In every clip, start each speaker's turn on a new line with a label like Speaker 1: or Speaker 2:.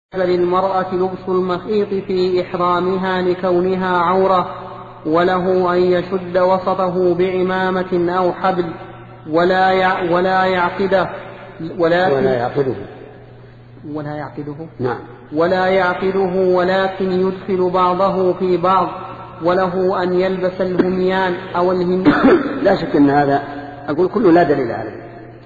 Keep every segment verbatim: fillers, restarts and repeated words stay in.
Speaker 1: للمرأة لبس المخيط في إحرامها لكونها عورة، وله أن يشد وسطه بعمامة أو حبل ولا يع ولا يعقده ولكن
Speaker 2: ولا يعقده
Speaker 1: ولا يعقده
Speaker 2: نعم
Speaker 1: ولا يعقده ولكن يدخل بعضه في بعض، وله أن يلبس الهميان أو الهميان.
Speaker 2: لا شك أن هذا أقول كله لا دليل عليه،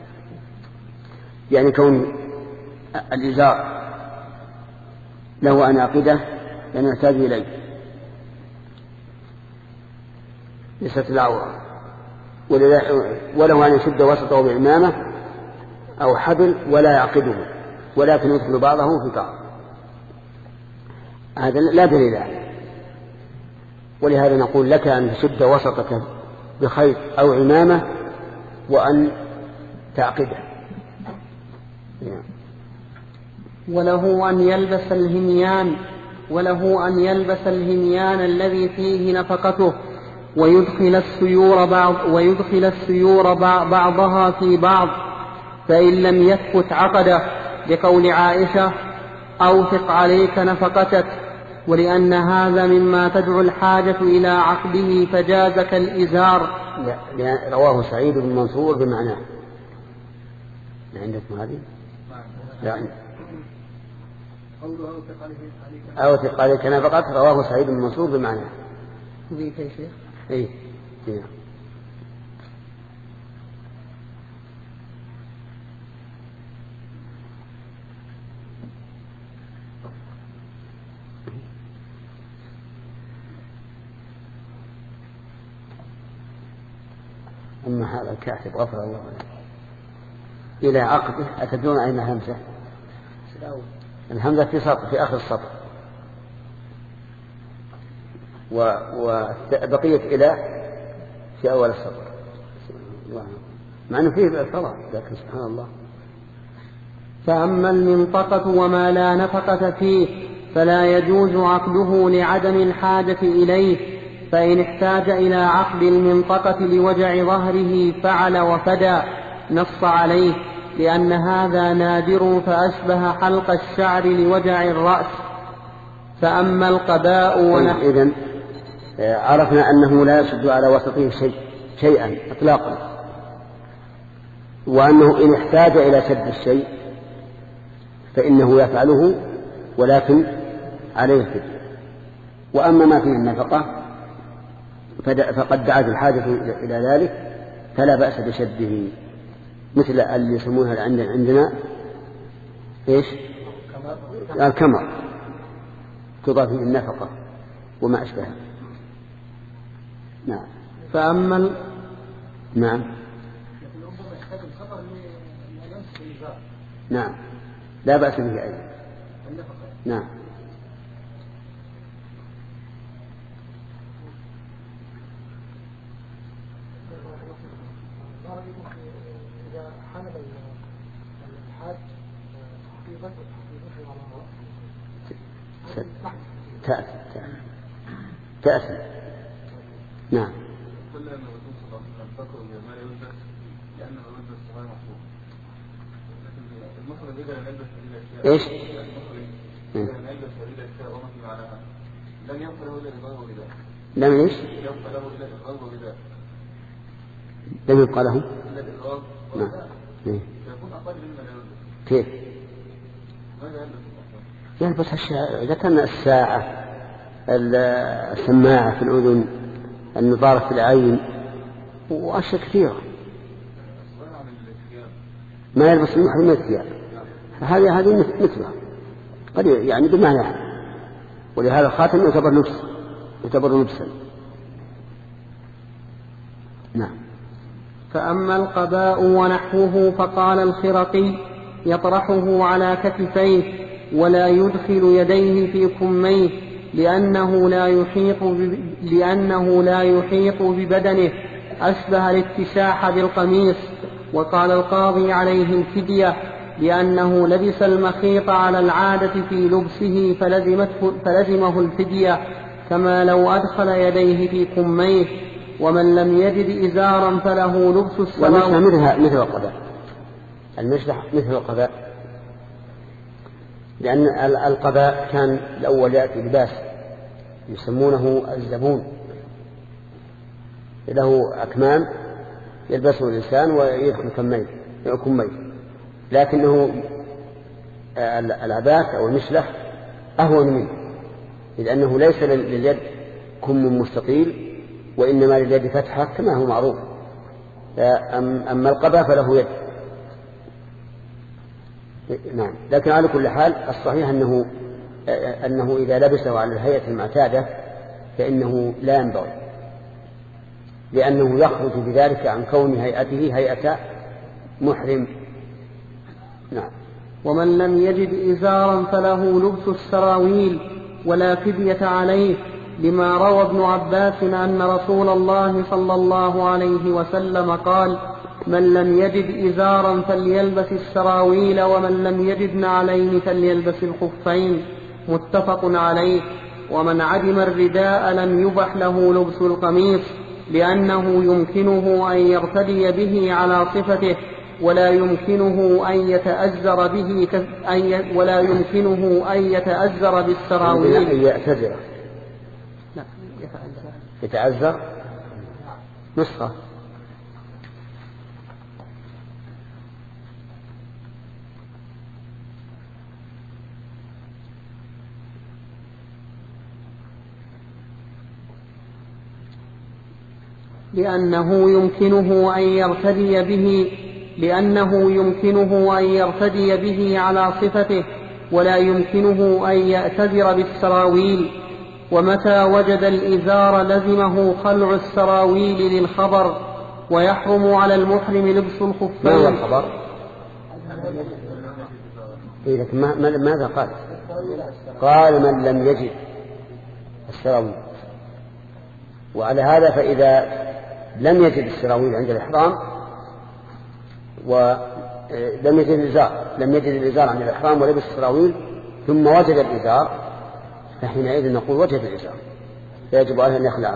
Speaker 2: يعني كون الإزار له أن يعقده لأنه يحتاج إليه ليست العورة، وله أن يشد وسطه بعمامة أو حبل ولا يعقده ولكن يدخل بعضه في بعض، هذا لا دليل عليه. ولهذا نقول لك أن تشد وسطك بخيط أو عمامة وأن تعقده.
Speaker 1: وله أن يلبس الهميان وله أن يلبس الهميان الذي فيه نفقته، ويدخل السيور بعض ويدخل السيور بعضها في بعض، فإن لم يثبت عقده، لقول عائشة: أوثق عليك نفقتك، ولأن هذا مما تدعو الحاجة إلى عقده فجاز كالإزار.
Speaker 2: رواه سعيد بن منصور بمعناه. عندكم هذه؟ يعني أوثق عليك نفقتك رواه سعيد بن منصور بمعناه.
Speaker 1: ذي يا شيخ؟
Speaker 2: إيه إيه. أما هذا الكاتب غفر الله له إلى عقده، أتدرون أين الهمزة؟ الهمزة في سطر في آخر السطر، وبقية إلى في أول السطر، مع أنه فيه الفضل، لكن سبحان الله.
Speaker 1: فأما المنطقة وما لا نفقة فيه فلا يجوز عقده لعدم الحاجة إليه، فإن احتاج إلى عقد المنطقة لوجع ظهره فعل وفدى، نص عليه، لأن هذا نادر فأشبه حلق الشعر لوجع الرأس. فأما القباء ونحو
Speaker 2: إذن عرفنا أنه لا يشد على وسطه شيء شيئا إطلاقا، وأنه إن احتاج إلى شد الشيء فإنه يفعله ولكن عليه فدية. وأما ما فيه النفقة فقد دعت الحاجة إلى ذلك فلا بأس بشده، مثل اللي يسمونها عندنا إيش؟ الكمر، تضاف فيه النفقة وما أشبهها. نعم.
Speaker 1: فأما ال...
Speaker 2: نعم نعم لا بأس به أيضا. نعم.
Speaker 3: إذا حمل الحاج حقيقة حقيقة على
Speaker 2: تأتي تأتي نعم.
Speaker 4: كل أن الرسول صلى الله عليه وسلم فكر بما يلبس لأنه يلبس صغير محفوظ، لكن المخرج إذا لم يلبس هذه الأشياء
Speaker 2: إيش؟
Speaker 4: المخرج إذا لم يلبس هذه الأشياء وما في معناها لم يبقى له إلا الإضرار وغذاء.
Speaker 2: لم إيش؟
Speaker 4: يبقى له إلا الإضرار وغذاء.
Speaker 2: لم يبقى له
Speaker 4: إلا الإضرار
Speaker 2: نعم.
Speaker 4: وغذاء.
Speaker 2: إيه؟
Speaker 4: يكون أقل مما لا يلبس.
Speaker 2: كيف؟
Speaker 4: ماذا يلبس؟
Speaker 2: يلبس الشيء إذا كان الساعة، السماعة في الأذن، النظارة في العين، وأشياء كثيرة. ما يلبس المحرم الثياب، هذه هذه مثلها قد يعني بمعنى، ولهذا الخاتم يعتبر لبس يعتبر لبسا. نعم.
Speaker 1: فأما القباء ونحوه فقال الخرقي: يطرحه على كتفيه ولا يدخل يديه في كميه، لأنه لا يحيط لأنه لا يحيط ببدنه، أشبه الاتساح بالقميص. وقال القاضي: عليه الفدية، لأنه لبس المخيط على العادة في لبسه فلزمته فلزمه الفدية، كما لو أدخل يديه في كميه. ومن لم يجد إزارا فله لبس السراويل.
Speaker 2: ومثل مثل القباء، المشلح مثل القباء، لأن القباء كان الأول يأتي لباس يسمونه الزبون، له أكمام يلبسه الإنسان ويدخل كمين كمين، لكنه العباس أو المشلح أهون منه، لأنه ليس لليد كم مستطيل وإنما لليد فتحة كما هو معروف. أما القباء فله يد. نعم. لكن على كل حال الصحيح أنه, أنه إذا لبسه على الهيئة المعتادة فإنه لا ينبغي، لأنه يخرج بذلك عن كون هيئته هيئة محرم. نعم.
Speaker 1: ومن لم يجد إزارا فله لبس السراويل ولا فدية عليه، لما روى ابن عباس أن رسول الله صلى الله عليه وسلم قال: من لم يجد إزارا فليلبس السراويل ومن لم يجد نعلين فليلبس الخفين، متفق عليه. ومن عدم الرداء لم يبح له لبس القميص، لأنه يمكنه أن يرتدي به على صفته ولا يمكنه أن يتأزر به ك... أن ولا يمكنه أن يتأزر بالسراويل.
Speaker 2: أن يأتزر.
Speaker 1: لا يتأزر.
Speaker 2: يتأزر نسخة.
Speaker 1: لأنه يمكنه أن يرتدي به لأنه يمكنه أن يرتدي به على صفته ولا يمكنه أن يأتذر بالسراويل. ومتى وجد الإزار لزمه خلع السراويل للخبر، ويحرم على المحرم لبس الخفين.
Speaker 2: ما هو الخبر؟ إيه لكن ماذا قال؟ قال من لم يجد السراويل. وعلى هذا فإذا لم يجد السراويل عند الإحرام ولم يجد الإزار لم يجد الإزار عند الإحرام ولبس السراويل ثم وجد الإزار، فحينئذ نقول وجد الإزار فيجب عليه أن يخلعه.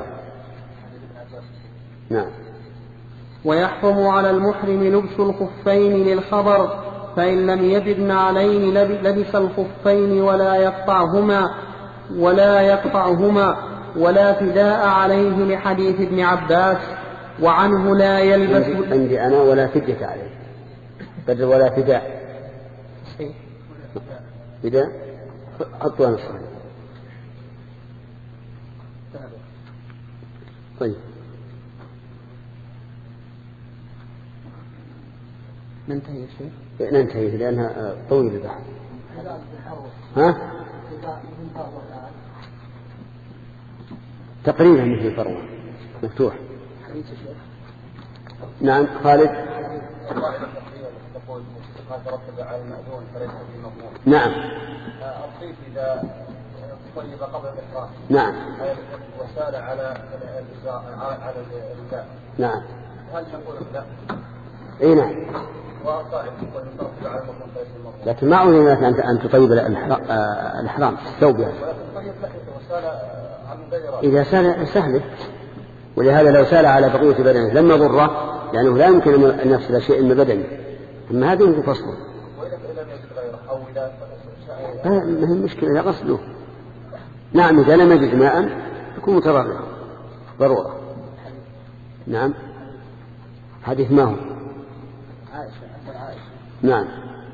Speaker 2: نعم.
Speaker 1: ويحرم على المحرم لبس الخفين للخبر، فإن لم يجد نعلين لبس الخفين ولا يقطعهما ولا يقطعهما ولا فداء عليه لحديث ابن عباس. وعنه لا يلبس.
Speaker 2: عندي أنا ولا فدية عليه بدل ولا فداء. فداء حطوا أنا صحيح. طيب
Speaker 1: ننتهي يا شيخ.
Speaker 2: ننتهي لأنها طويل البحث. ها تقريبا مثل فروة مفتوح. نعم. خالد. نعم.
Speaker 4: الصيف إذا طيب قبل الإحرام.
Speaker 2: نعم.
Speaker 4: وسال على على الرداء.
Speaker 2: نعم.
Speaker 4: هل نقول لا؟
Speaker 2: اي نعم. لكن ما أولي لك أن تطيب الإحرام في الثوب يعني. إذا سال سهله، ولهذا لو سال على بقية بدنه لم يضره لأنه لا يمكن أن يفصل شيء من بدنه، أما هذا يمكن فصله. ما هي المشكلة إذا غسله. نعم. إذا لم يجد ماء يكون متضررا ضرورة. نعم. حديث ما هو؟
Speaker 3: عائشة عائشة.
Speaker 2: نعم.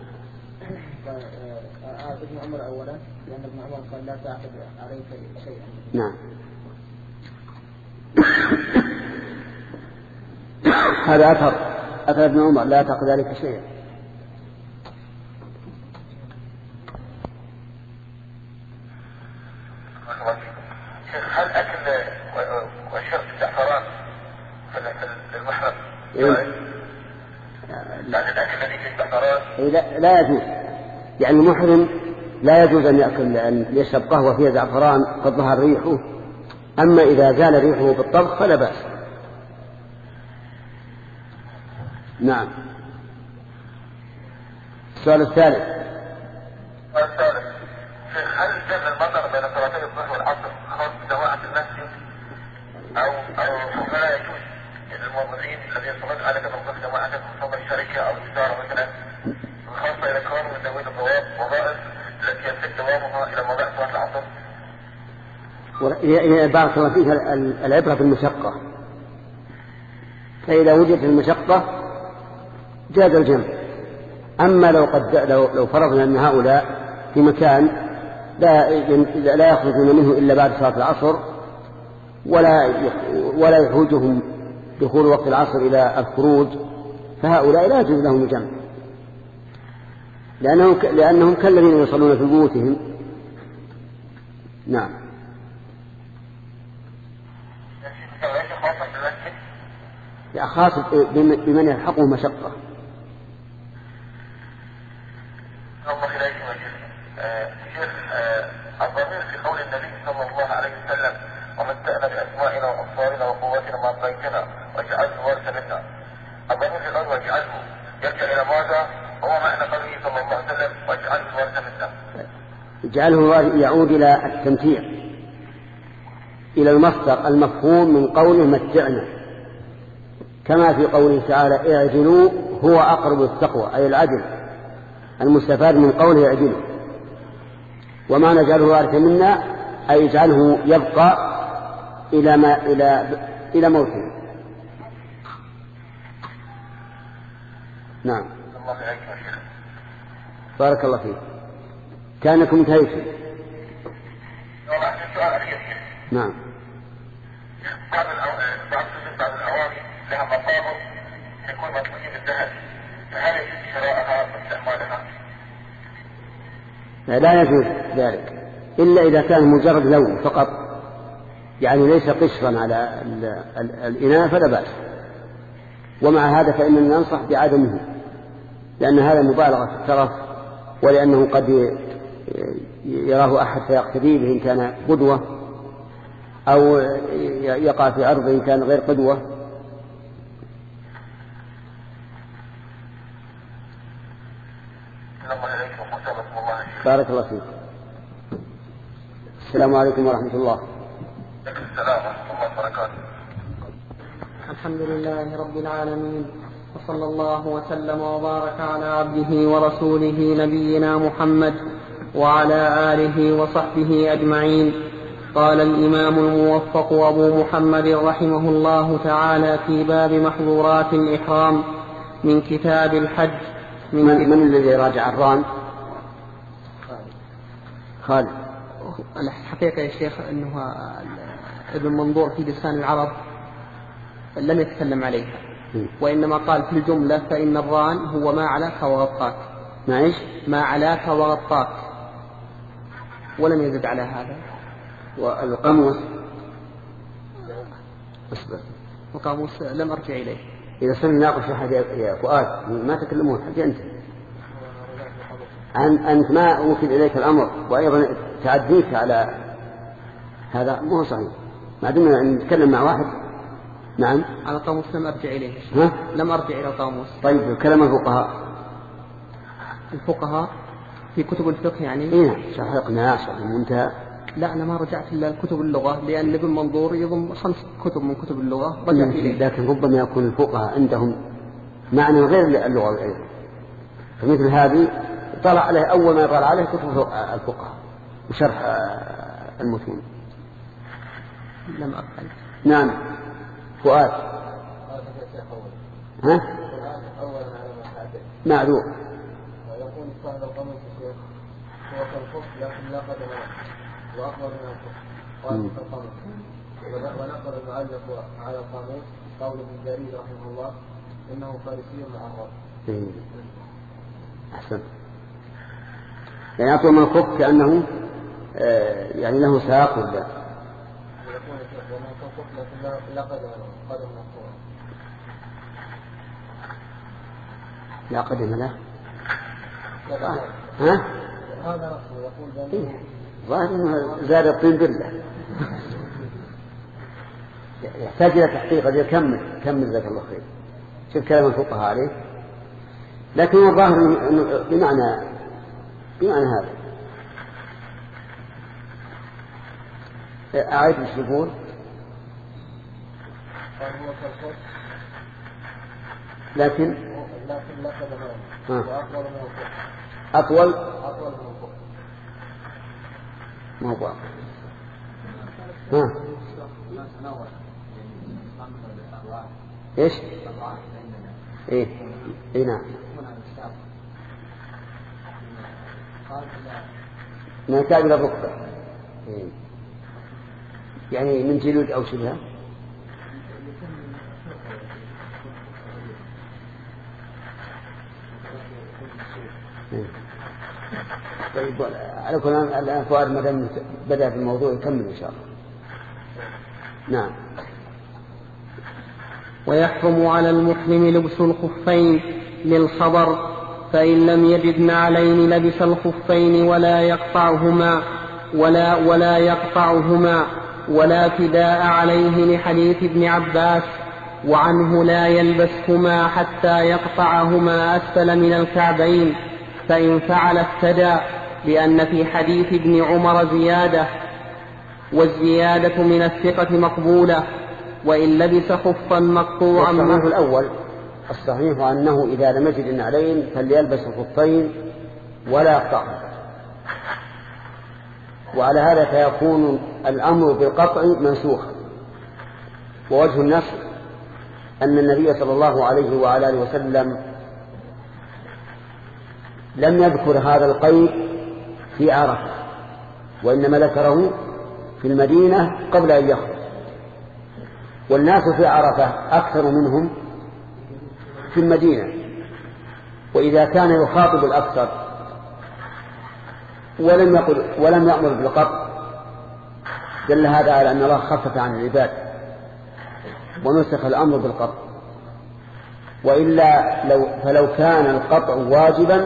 Speaker 3: ابن عمر أولا، لأن ابن عمر قال لا تعقد عليك شيئا.
Speaker 2: نعم. هذا أثر أثر ابن عمر لا تعقد عليك شيئا.
Speaker 4: هل أكل وشرب الزعفران للمحرم؟
Speaker 2: لا, لا يجوز. يعني المحرم لا يجوز أن يأكل أن يشرب قهوة فيها زعفران قد ظهر ريحه، أما إذا زال ريحه بالطبخ فلا بأس. نعم. السؤال الثالث.
Speaker 4: الثالث هل جمع المطر بين صلاتي الظهر والعصر خاص بجماعة المسجد أو أو لا يجوز للموظفين الذين يصلون على كتب جماعة خاصة الشركة أو الإدارة مثلا، خاصة إذا كانوا من ذوي الضوابط وظائف التي إلى موضع صلاة العصر؟
Speaker 2: بارك الله فيك، العبرة بالمشقة، فإذا وجدت المشقة جاز الجمع. أما لو قد لو, لو فرضنا أن هؤلاء في مكان لا لا يخرجون منه إلا بعد صلاة العصر، ولا ولا يحوجهم دخول وقت العصر إلى الخروج، فهؤلاء لا يجوز لهم الجمع، لأنهم لأنهم كالذين يصلون في بيوتهم. نعم. يا خاص بمن يلحقه مشقة.
Speaker 4: الله إليكم يا شيخ. شيخ الضمير في قول النبي صلى الله عليه وسلم ومن تأنى بأسمائنا وأبصارنا وقواتنا ما أبقيتنا واجعله وارثا منا، الضمير في قول واجعله يرجع إلى ماذا؟ هو معنى قوله صلى الله عليه وسلم واجعله وارثا منا.
Speaker 2: اجعله يعود إلى التمتيع، إلى المصدر المفهوم من قوله متعنا، كما في قوله تعالى اعجلوا هو أقرب للتقوى، أي العدل المستفاد من قوله اعجلوا. وما نجعله وارثا منا أي اجعله يبقى إلى ما إلى إلى موته. نعم.
Speaker 4: الله عليكم يا شيخ.
Speaker 2: بارك الله فيك. كانكم انتهيتم. نعم.
Speaker 4: بعض بعض بعض الأواني لها مقام يكون مطلوب بالذهب، فهل يجوز شراءها واستعمالها؟
Speaker 2: لا يجوز ذلك إلا إذا كان مجرد لون فقط، يعني ليس قشرا على الإناء فلا بأس. ومع هذا فإننا ننصح بعدمه، لأن هذا مبالغة في الترف، ولأنه قد يراه أحد فيقتدي به إن كان قدوة، أو يقع في عرضه إن كان غير قدوة. بارك الله فيك. السلام عليكم ورحمة الله.
Speaker 4: السلام ورحمة الله وبركاته.
Speaker 1: الحمد لله رب العالمين، وصلى الله وسلم وبارك على عبده ورسوله نبينا محمد وعلى آله وصحبه أجمعين. قال الإمام الموفق أبو محمد رحمه الله تعالى في باب محظورات الإحرام من كتاب الحج.
Speaker 2: من, من, من الذي راجع الران؟ خالد.
Speaker 1: الحقيقة يا شيخ أنه ابن منظور في لسان العرب لم يتكلم عليها، وإنما قال في الجملة فإن الران هو ما علاك وغطاك.
Speaker 2: ما إيش؟
Speaker 1: ما علاك وغطاك، ولم يزد على هذا.
Speaker 2: والقاموس
Speaker 1: القاموس لم أرجع إليه.
Speaker 2: إذا صرنا ناقش أحد يا فؤاد ما تكلمون حتى أنت أن أنت ما وكل إليك الأمر، وأيضا تعديك على هذا مو صحيح. ما دمنا نتكلم مع واحد. نعم.
Speaker 1: على القاموس لم أرجع إليه.
Speaker 2: ها؟
Speaker 1: لم أرجع إلى القاموس.
Speaker 2: طيب كلام الفقهاء.
Speaker 1: الفقهاء في كتب الفقه يعني.
Speaker 2: إيه شرح الإقناع شرح المنتهى.
Speaker 1: لا أنا ما رجعت إلا كتب اللغة، لأن ابن منظور يضم خمس كتب من كتب اللغة رجعت إليه.
Speaker 2: لكن ربما يكون الفقهاء عندهم معنى غير اللغة أيضا، فمثل هذه طلع عليه أول ما طلع عليه كتب الفقهاء وشرح المتون.
Speaker 1: لم أفعل.
Speaker 2: نعم. فؤاد. ها؟ معذور.
Speaker 3: ويقول صاحب القميص الشيخ هو كالخف لكن لا قدم له وأكبر من الخف قال كالقميص. ونقل المعلق على القاموس قول ابن جرير رحمه الله إنه فارسي معرض.
Speaker 2: أحسن. يعني أطول من الخف كأنه آه يعني له ساق ولا؟
Speaker 3: يقول الشيخ ومن كالخف لكن لا قدم له قدم من الخف.
Speaker 2: لا قدم له.
Speaker 3: آه.
Speaker 2: ها؟
Speaker 3: هذا نفسه يقول بأنه
Speaker 2: ظاهر زاد الطين بله. يحتاج إلى تحقيق. هذا كمل كمل جزاك الله خير. شوف كلام الفقهاء عليه، لكن الظاهر بمعنى بمعنى هذا. أعيد ايش يقول؟ لكن
Speaker 3: لكن لا قدم له وأطول من الخف.
Speaker 2: أطول
Speaker 3: أطول من الخف.
Speaker 2: ما هو واضح. ها ايش؟ ايه ايه نعم نحتاج إلى الركبة إيه. يعني من جلود أو شبهه. إيه. طيب على كل الآن فؤاد مدام بدأ في الموضوع يكمل إن شاء الله. نعم.
Speaker 1: ويحرم على المحرم لبس الخفين للخبر، فإن لم يجد نعلين لبس الخفين ولا يقطعهما ولا ولا يقطعهما ولا فداء عليه لحديث ابن عباس، وعنه لا يلبسهما حتى يقطعهما أسفل من الكعبين، فإن فعل افتدى، لأن في حديث ابن عمر زيادة، والزيادة من الثقة مقبولة. وإن لبس خفا مقطوعا.
Speaker 2: الصحيح الأول الصحيح أنه إذا لم يجد النعلين فليلبس الخفين ولا يقطعهما، وعلى هذا فيكون الأمر بالقطع منسوخا. ووجه النسخ أن النبي صلى الله عليه وعلى آله وسلم لم يذكر هذا القيد في عرفة، وإنما ذكره في المدينة قبل أن يخرج، والناس في عرفة أكثر منهم في المدينة. وإذا كان يخاطب الأكثر ولم يقل ولم يأمر بالقطع دل هذا على أن الله خفف عن العباد ونسخ الأمر بالقطع. وإلا لو فلو كان القطع واجبا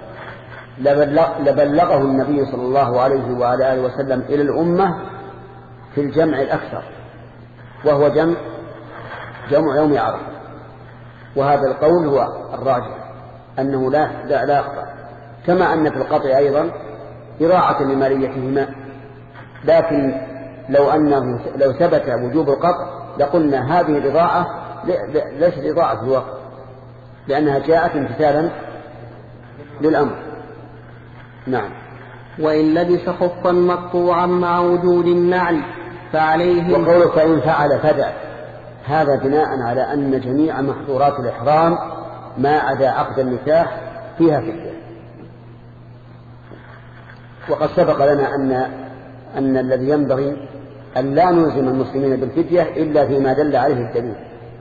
Speaker 2: لبلغه النبي صلى الله عليه وعلى آله وسلم إلى الأمة في الجمع الأكثر، وهو جمع جمع يوم عرفة. وهذا القول هو الراجح أنه لا لا, لا يقطع، كما أن في القطع أيضا إراعة لماليتهما. لكن لو أنه لو ثبت وجوب القطع لقلنا هذه الإضاعة ليست إضاعة في الوقت، لأنها جاءت امتثالا للأمر. نعم.
Speaker 1: وإن لبس خفا مقطوعا مع وجود النعل فعليه.
Speaker 2: وقوله فإن فعل فدع، هذا بناء على أن جميع محظورات الإحرام ما عدا عقد النكاح فيها فدية. وقد سبق لنا أن أن الذي ينبغي أن لا نلزم المسلمين بالفدية إلا فيما دل عليه الدليل.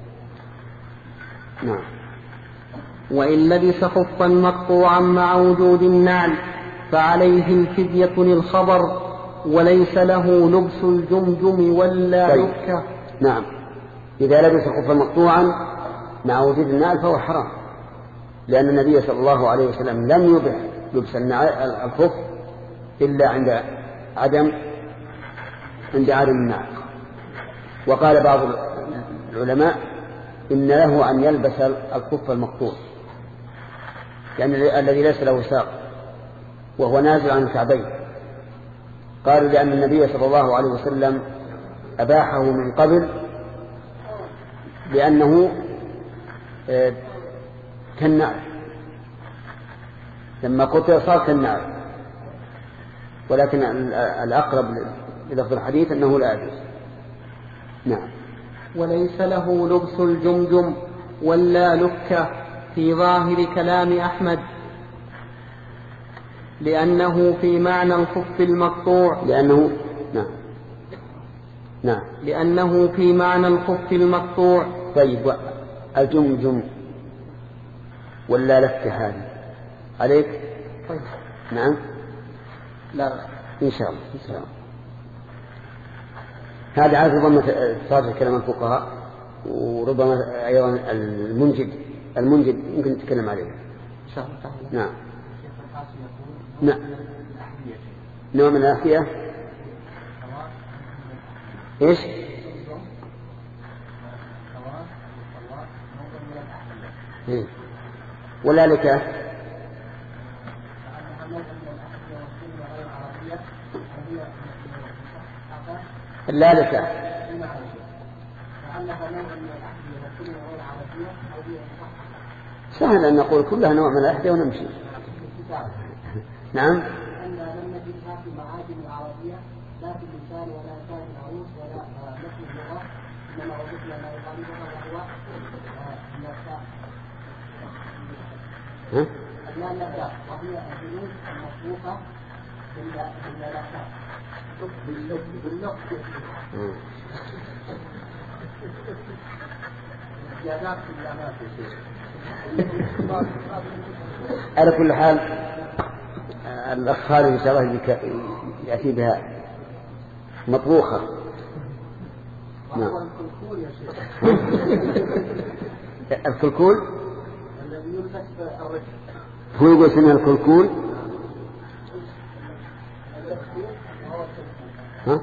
Speaker 2: نعم.
Speaker 1: وإن لبس خفا مقطوعا مع وجود النعل فعليه الفدية للخبر، وليس له لبس الجمجم ولا لكة.
Speaker 2: نعم. إذا لبس خفا مقطوعا مع وجود النعل فهو حرام، لأن النبي صلى الله عليه وسلم لم يبح لبس الخف إلا عند عدم عند عدم النعل. وقال بعض العلماء إن له أن يلبس الخف المقطوع، يعني الذي ليس له ساق وهو نازل عن الكعبين. قالوا لأن النبي صلى الله عليه وسلم أباحه من قبل لأنه كالنعل، لما قطع صار كالنعل. ولكن الأقرب للفظ الحديث أنه لا يجوز. نعم.
Speaker 1: وليس له لبس الجمجم ولا لكة في ظاهر كلام أحمد، لأنه في معنى الخف المقطوع.
Speaker 2: لأنه نعم نعم
Speaker 1: لأنه في معنى الخف المقطوع.
Speaker 2: طيب الجمجم ولا لكة هذه عليك؟
Speaker 1: طيب.
Speaker 2: نعم.
Speaker 1: لا
Speaker 2: إن شاء الله إن شاء الله. هذا عارف ربما صار كلام الفقهاء، وربما أيضا المنجد المنجد يمكن نتكلم عليه
Speaker 1: إن شاء الله تعالى.
Speaker 2: نعم. نعم. نوع من الأحذية. إيش؟ إيه؟ ولا لك؟ لا لك. سهل أن نقول كلها نوع من الأحذية ونمشي. نعم.
Speaker 5: ما في معاجم العربية لا في اللسان ولا لسان العروس ولا نفس اللغة، إنما وجدنا ما يقابلها وهو النفاق. اللام نفاق وهي الجنود المصروفة بالنفاق باللق باللق زيادات في اللامات.
Speaker 2: على كل حال الأخ خالد إن شاء الله يأتي بها مطبوخة. نعم. الكلكول هو يقول اسمها الكلكول. ها؟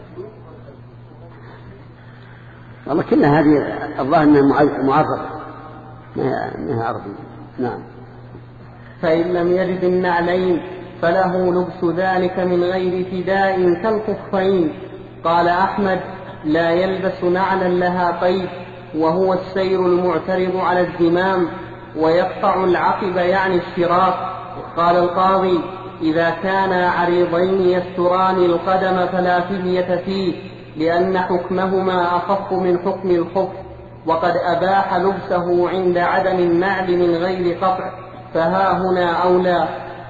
Speaker 2: والله كلها هذه الظاهر انها معرفة ما هي عربي. نعم.
Speaker 1: فإن لم يجد النعلين فله لبس ذلك من غير فداء كالخفين. قال أحمد: لا يلبس نعلا لها قيد، وهو السير المعترض على الزمام، ويقطع العقب يعني الشراك. قال القاضي: إذا كانا عريضين يستران القدم فلا فدية فيه، لأن حكمهما أخف من حكم الخف، وقد أباح لبسه عند عدم النعل من غير قطع، فها هنا أولى.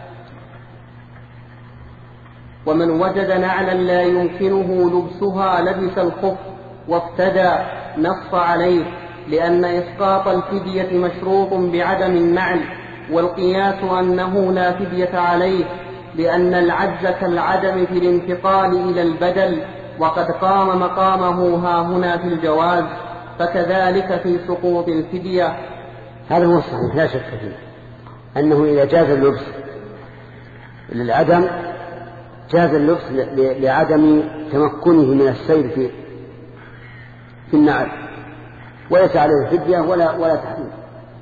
Speaker 1: ومن وجد نعلا لا يمكنه لبسها لبس الخف وافتدى، نص عليه، لأن إسقاط الفدية مشروط بعدم النعل، والقياس أنه لا فدية عليه، لأن العجز كالعدم في الانتقال إلى البدل، وقد قام مقامه ها هنا في الجواز، فكذلك في سقوط الفدية.
Speaker 2: هذا هو الصحيح لا شك فيه، أنه إذا جاز اللبس للعدم جاز اللبس لعدم تمكنه من السير في في النعل، وليس عليه فدية ولا ولا تحريم.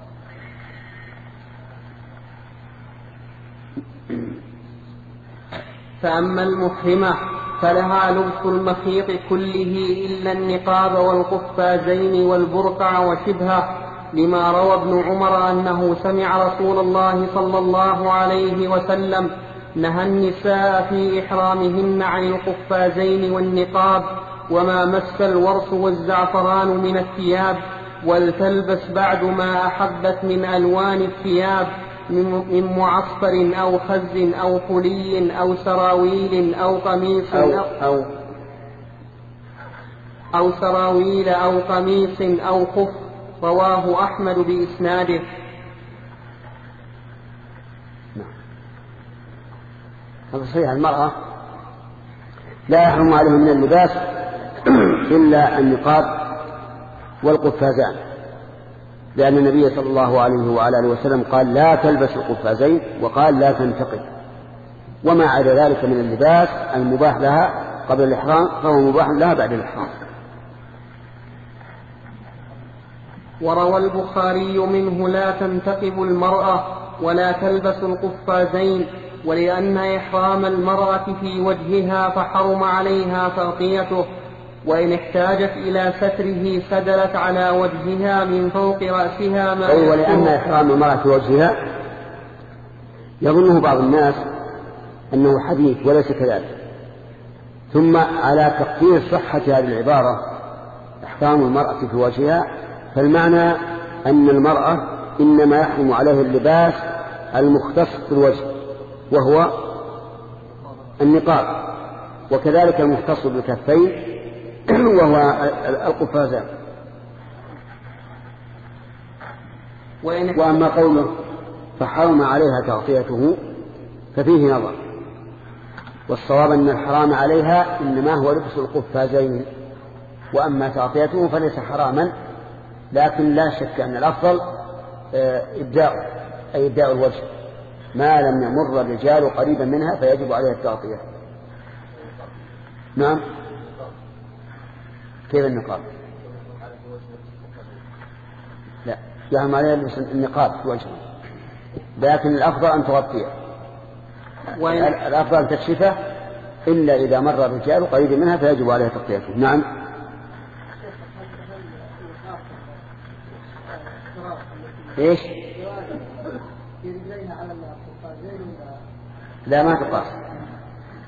Speaker 1: فأما المحرمة فلها لبس المخيط كله إلا النقاب والقفازين والبرقع وشبهه، لما روى ابن عمر أنه سمع رسول الله صلى الله عليه وسلم نهى النساء في إحرامهن عن القفازين والنقاب وما مس الورس والزعفران من الثياب، ولتلبس بعد ما أحبت من ألوان الثياب من معصفر أو خز أو حلي أو سراويل أو قميص
Speaker 2: أو, أو,
Speaker 1: أو سراويل أو قميص أو خف. رواه أحمد بإسناده.
Speaker 2: هذا صحيح. المرأة لا يحرم عليها من اللباس إلا النقاب والقفازان، لأن النبي صلى الله عليه وعلى آله وسلم قال: لا تلبس القفازين، وقال: لا تنتقب. وما عدا ذلك من اللباس المباح لها قبل الإحرام فهو مباح لها بعد الإحرام.
Speaker 1: وروى البخاري منه: لا تنتقب المرأة ولا تلبس القفازين، ولأن إحرام المرأة في وجهها فحرم عليها تغطيته، وإن احتاجت إلى ستره سدلت على وجهها من فوق رأسها ما
Speaker 2: أي ولأن إحرام المرأة في وجهها يظنه بعض الناس أنه حديث وليس كذلك. ثم على تقدير صحة هذه العبارة إحرام المرأة في وجهها، فالمعنى أن المرأة إنما يحرم عليه اللباس المختص بالوجه وهو النقاب، وكذلك المختص بالكفين وهو القفازان. وأما قوله فحرم عليها تغطيته ففيه نظر، والصواب أن الحرام عليها إنما هو لبس القفازين، وأما تغطيته فليس حراما، لكن لا شك أن الأفضل إبداء أي إبداء الوجه ما لم يمر الرجال قريبا منها فيجب عليها التغطية. نعم. كيف النقاب؟ لا يحرم عليها النقاب في وجهه، لكن الأفضل أن تغطيه، الأفضل أن تكشفه إلا إذا مر الرجال قريبا منها فيجب عليها تغطيته. نعم. إيش؟ لا ما تقاس،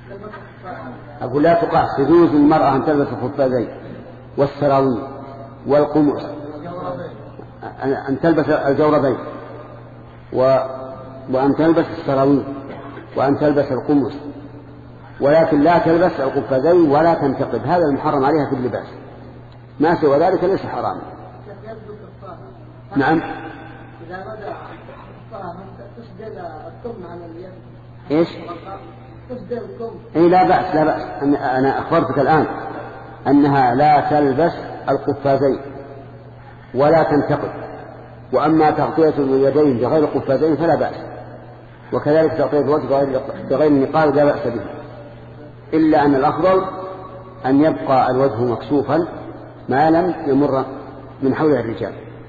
Speaker 2: أقول لا تقاس، يجوز المرأة أن تلبس الخفازين والسراويل والقمص، أن تلبس الجوربين و... وأن تلبس السراويل وأن تلبس القمص، ولكن لا تلبس القفازين ولا تنتقد، هذا المحرم عليها في اللباس، ما سوى ذلك ليس حراما. نعم.
Speaker 5: إذا رجع تسدل الكم على اليد.
Speaker 2: إيش؟
Speaker 5: تسدل الكم.
Speaker 2: إيه لا بأس لا بأس، أنا أخبرتك الآن أنها لا تلبس القفازين ولا تنتقد، وأما تغطية اليدين بغير القفازين فلا بأس، وكذلك تغطية الوجه بغير النقاب لا بأس به، إلا أن الأفضل أن يبقى الوجه مكشوفا ما لم يمر من حول الرجال.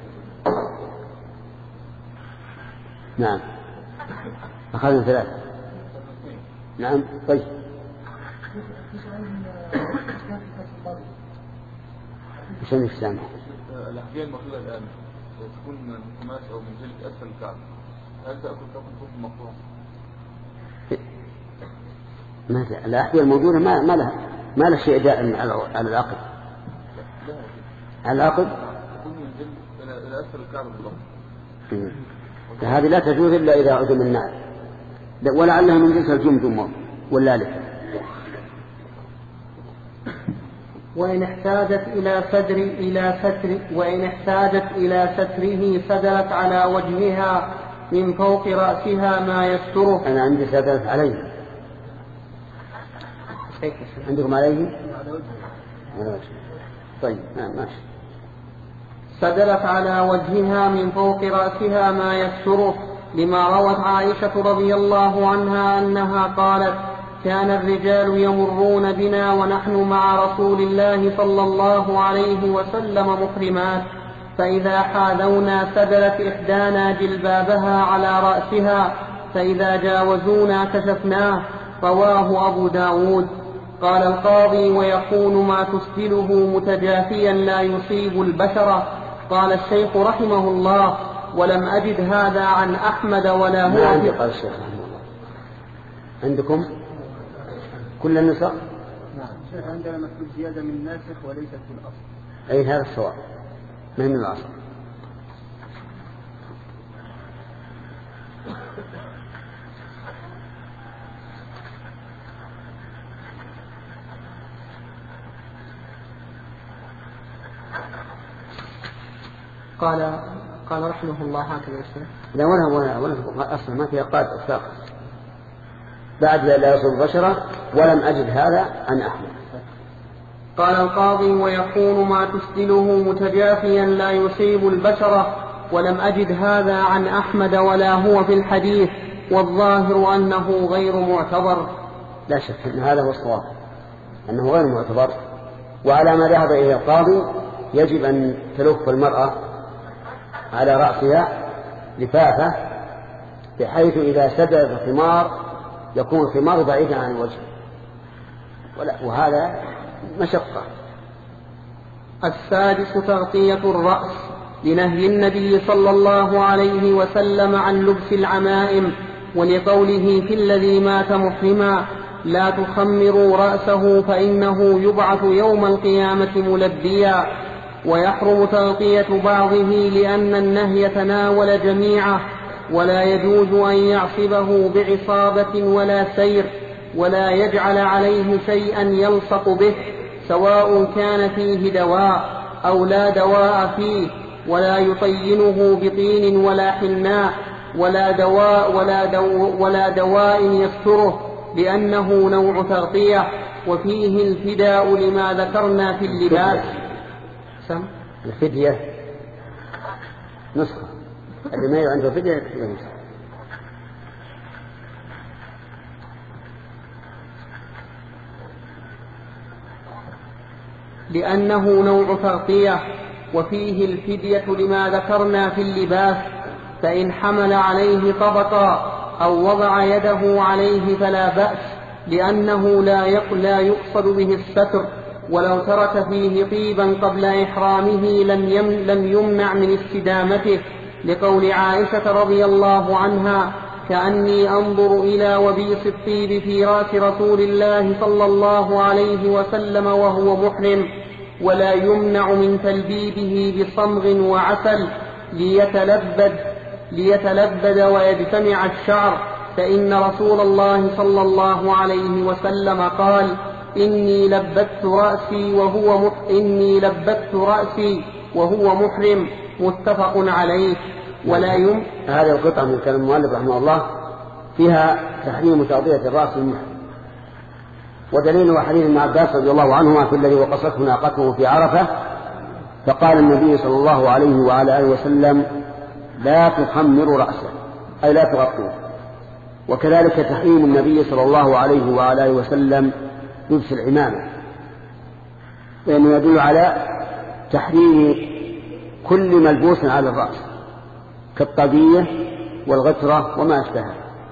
Speaker 2: نعم. أخذنا ثلاثة. نعم. طيب. وش الإسلام؟
Speaker 6: الأحذية المخلوقة الآن تكون من قماش أو من جلد أسفل الكعب، هل تأكل تأكل خوف مقطوع؟
Speaker 2: ما الأحذية الموجودة ما ما لها ما لها شيء دائم على العقد. على العقد؟
Speaker 6: تكون من جلد إلى أسفل الكعب بالضبط.
Speaker 2: هذه لا تجوز إلا إذا عدم النار، ولعلها من جنس الجمجم واللالفة.
Speaker 1: وإن احتاجت إلى ستر إلى ستر وإن احتاجت إلى ستره سدلت على وجهها من فوق رأسها ما يستره.
Speaker 2: أنا عندي سدلت عليه. عندكم عليه؟ طيب ماشي.
Speaker 1: سدلت على وجهها من فوق رأسها ما يستره، لما روت عائشة رضي الله عنها أنها قالت: كان الرجال يمرون بنا ونحن مع رسول الله صلى الله عليه وسلم محرمات، فإذا حاذونا سدلت إحدانا جلبابها على رأسها، فإذا جاوزونا كشفناه. رواه أبو داود. قال القاضي: ويكون ما تسدله متجافيا لا يصيب البشرة. قال الشيخ رحمه الله: ولم أجد هذا عن أحمد ولا هو.
Speaker 2: ما عندي قال الشيخ رحمه الله. عندكم كل النسخ؟
Speaker 3: نعم. شيخ عندنا مكتوب زيادة من ناسخ وليست في الأصل.
Speaker 2: أي هذا الصواب من من الأصل.
Speaker 1: قال قال رحمه الله هكذا يسمى.
Speaker 2: لا ولا ولا ولا أصلا ما فيها قاد إطلاق بعد لا يصل البشرة. ولم أجد هذا عن أحمد.
Speaker 1: قال القاضي: ويكون ما تسدله متجافيا لا يصيب البشرة. ولم أجد هذا عن أحمد ولا هو في الحديث، والظاهر أنه غير معتبر.
Speaker 2: لا شك أن هذا هو الصواب، أنه غير معتبر. وعلى ما ذهب إليه القاضي يجب أن تلف المرأة على رأسها لفافة، بحيث إذا سدل الخمار يكون الخمار بعيدا عن الوجه، وهذا مشقة.
Speaker 1: السادس تغطية الرأس، لنهي النبي صلى الله عليه وسلم عن لبس العمائم، ولقوله في الذي مات محرما: لا تخمروا رأسه فإنه يبعث يوم القيامة ملبيا. ويحرم تغطية بعضه لأن النهي تناول جميعه، ولا يجوز أن يعصبه بعصابة ولا سير، ولا يجعل عليه شيئا يلصق به، سواء كان فيه دواء أو لا دواء فيه، ولا يطينه بطين ولا حناء، ولا دواء ولا, دو ولا دواء يستره، لأنه نوع تغطية، وفيه الفداء لما ذكرنا في اللباس. سم؟
Speaker 2: الفدية نسخة، اللي ما عنده فدية نسخة.
Speaker 1: لأنه نوع تغطية، وفيه الفدية لما ذكرنا في اللباس. فإن حمل عليه طبقا أو وضع يده عليه فلا بأس، لأنه لا يقصد به الستر، ولو ترك فيه طيبا قبل إحرامه لم يمنع من استدامته، لقول عائشة رضي الله عنها: كأني أنظر إلى وبيص الطيب في رأس رسول الله صلى الله عليه وسلم وهو محرم، ولا يمنع من تلبيبه بصمغ وعسل ليتلبد, ليتلبد ويجتمع الشعر، فإن رسول الله صلى الله عليه وسلم قال: إني لبت رأسي وهو إني لبت رأسي وهو محرم. متفق عليه. ولا يم
Speaker 2: هذه القطعة من كلام المؤلف رحمه الله فيها تحريم تغطية الرأس المحرم، ودليل حديث ابن عباس رضي الله عنهما في الذي وقصته ناقته في عرفة، فقال النبي صلى الله عليه وعلى آله وسلم: لا تخمر رأسه، أي لا تغطيه. وكذلك تحريم النبي صلى الله عليه وعلى آله وسلم لبس العمامة، لأنه يدل على تحريم كل ملبوس على الرأس كالطاقية والغترة وما أشبهها.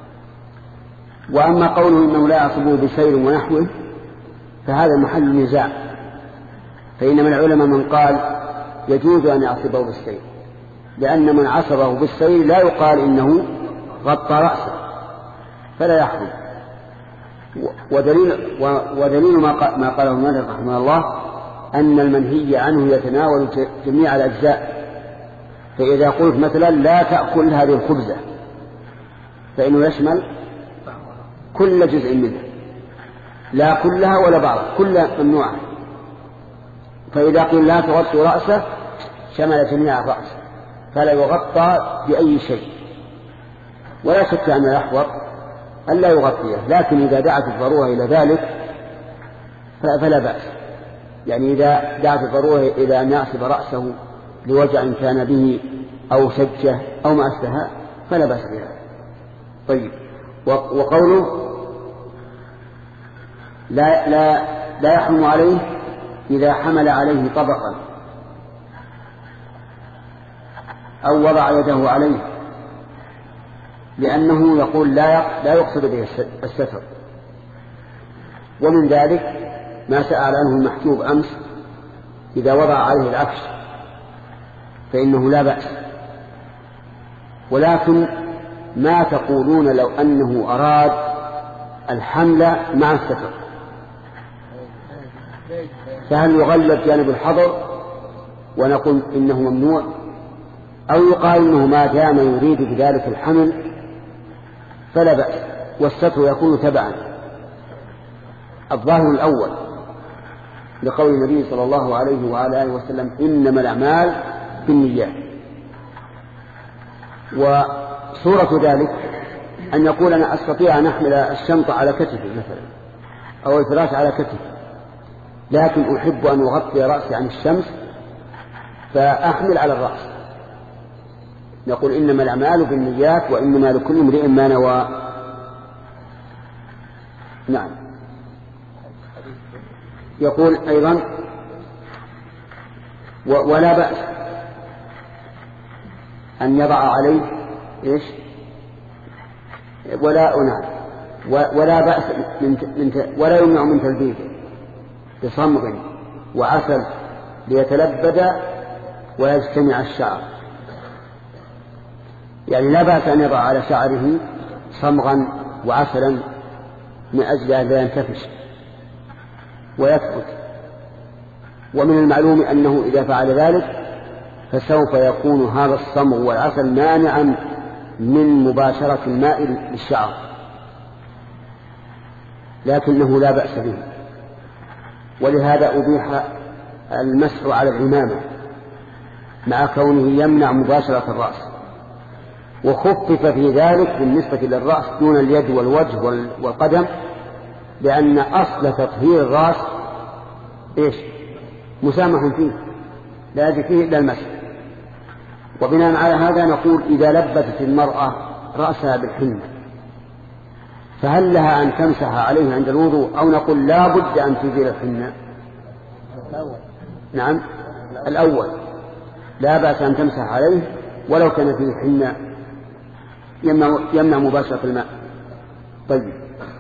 Speaker 2: وأما قوله إنه لا يعصبه بسير ونحوه فهذا محل نزاع، فإن من العلماء من قال يجوز أن يعصبه بالسير، لأن من عصبه بالسير لا يقال إنه غطى رأسه فلا يحرم. ودليل, ودليل ما قاله المؤلف رحمه الله أن المنهي عنه يتناول جميع الأجزاء، فإذا قلت مثلا لا تأكل هذه الخبزة فإنه يشمل كل جزء منها، لا كلها ولا بعضها، كلها ممنوعة. فإذا قيل لا تغطي رأسه شمل جميع الرأس فلا يغطى بأي شيء، ولا شك أن الأحوط أن لا يغطيه، لكن إذا دعت الضرورة إلى ذلك فلا بأس. يعني إذا دعت الضرورة إلى أن يعصب رأسه لوجع كان به أو شجة أو ما أشبه فلا بأس بها. طيب، وقوله لا, لا, لا يحرم عليه إذا حمل عليه طبقا أو وضع يده عليه، لأنه يقول لا لا يقصد به الستر. ومن ذلك ما سأل عنه المحجوب أمس، إذا وضع عليه العفش فإنه لا بأس. ولكن ما تقولون لو أنه أراد الحمل مع الستر؟ فهل يغلب جانب الحظر ونقول إنه ممنوع، أو يقال إنه ما دام يريد بذلك الحمل فلا بأس والستر يكون تبعا؟ الظاهر الأول لقول النبي صلى الله عليه وعلى آله وسلم: إنما الأعمال بالنيات. وصورة ذلك أن يقول أنا أستطيع أن أحمل الشنطة على كتفي مثلا أو الفراش على كتفي، لكن أحب أن أغطي رأسي عن الشمس فأحمل على الرأس. نقول إنما الأعمال بالنيات وإنما لكل امرئ ما نوى. نعم. يقول أيضا: ولا بأس أن يضع عليه إيش ولا أنال ولا بأس من ولا يمنع من تلبيبه بصمغ وعسل ليتلبد ويجتمع الشعر. يعني لا بأس أن يضع على شعره صمغا وعسلا من أجل أن لا ينتفش ويثبت. ومن المعلوم أنه إذا فعل ذلك فسوف يكون هذا الصمغ والعسل مانعا من مباشرة الماء للشعر، لكنه لا بأس به. ولهذا أبيح المسح على العمامة مع كونه يمنع مباشرة الرأس، وخفف في ذلك بالنسبة للرأس دون اليد والوجه والقدم، لأن أصل تطهير الرأس إيش؟ مسامح فيه، لا يجب فيه إلا المسح. وبناء على هذا نقول إذا لبست المرأة رأسها بالحنة فهل لها أن تمسح عليه عند الوضوء، أو نقول لا بد أن تزيل الحنة؟ نعم، الأول لا بأس أن تمسح عليه ولو كان فيه حنة يمنع, يمنع مباشرة الماء. طيب،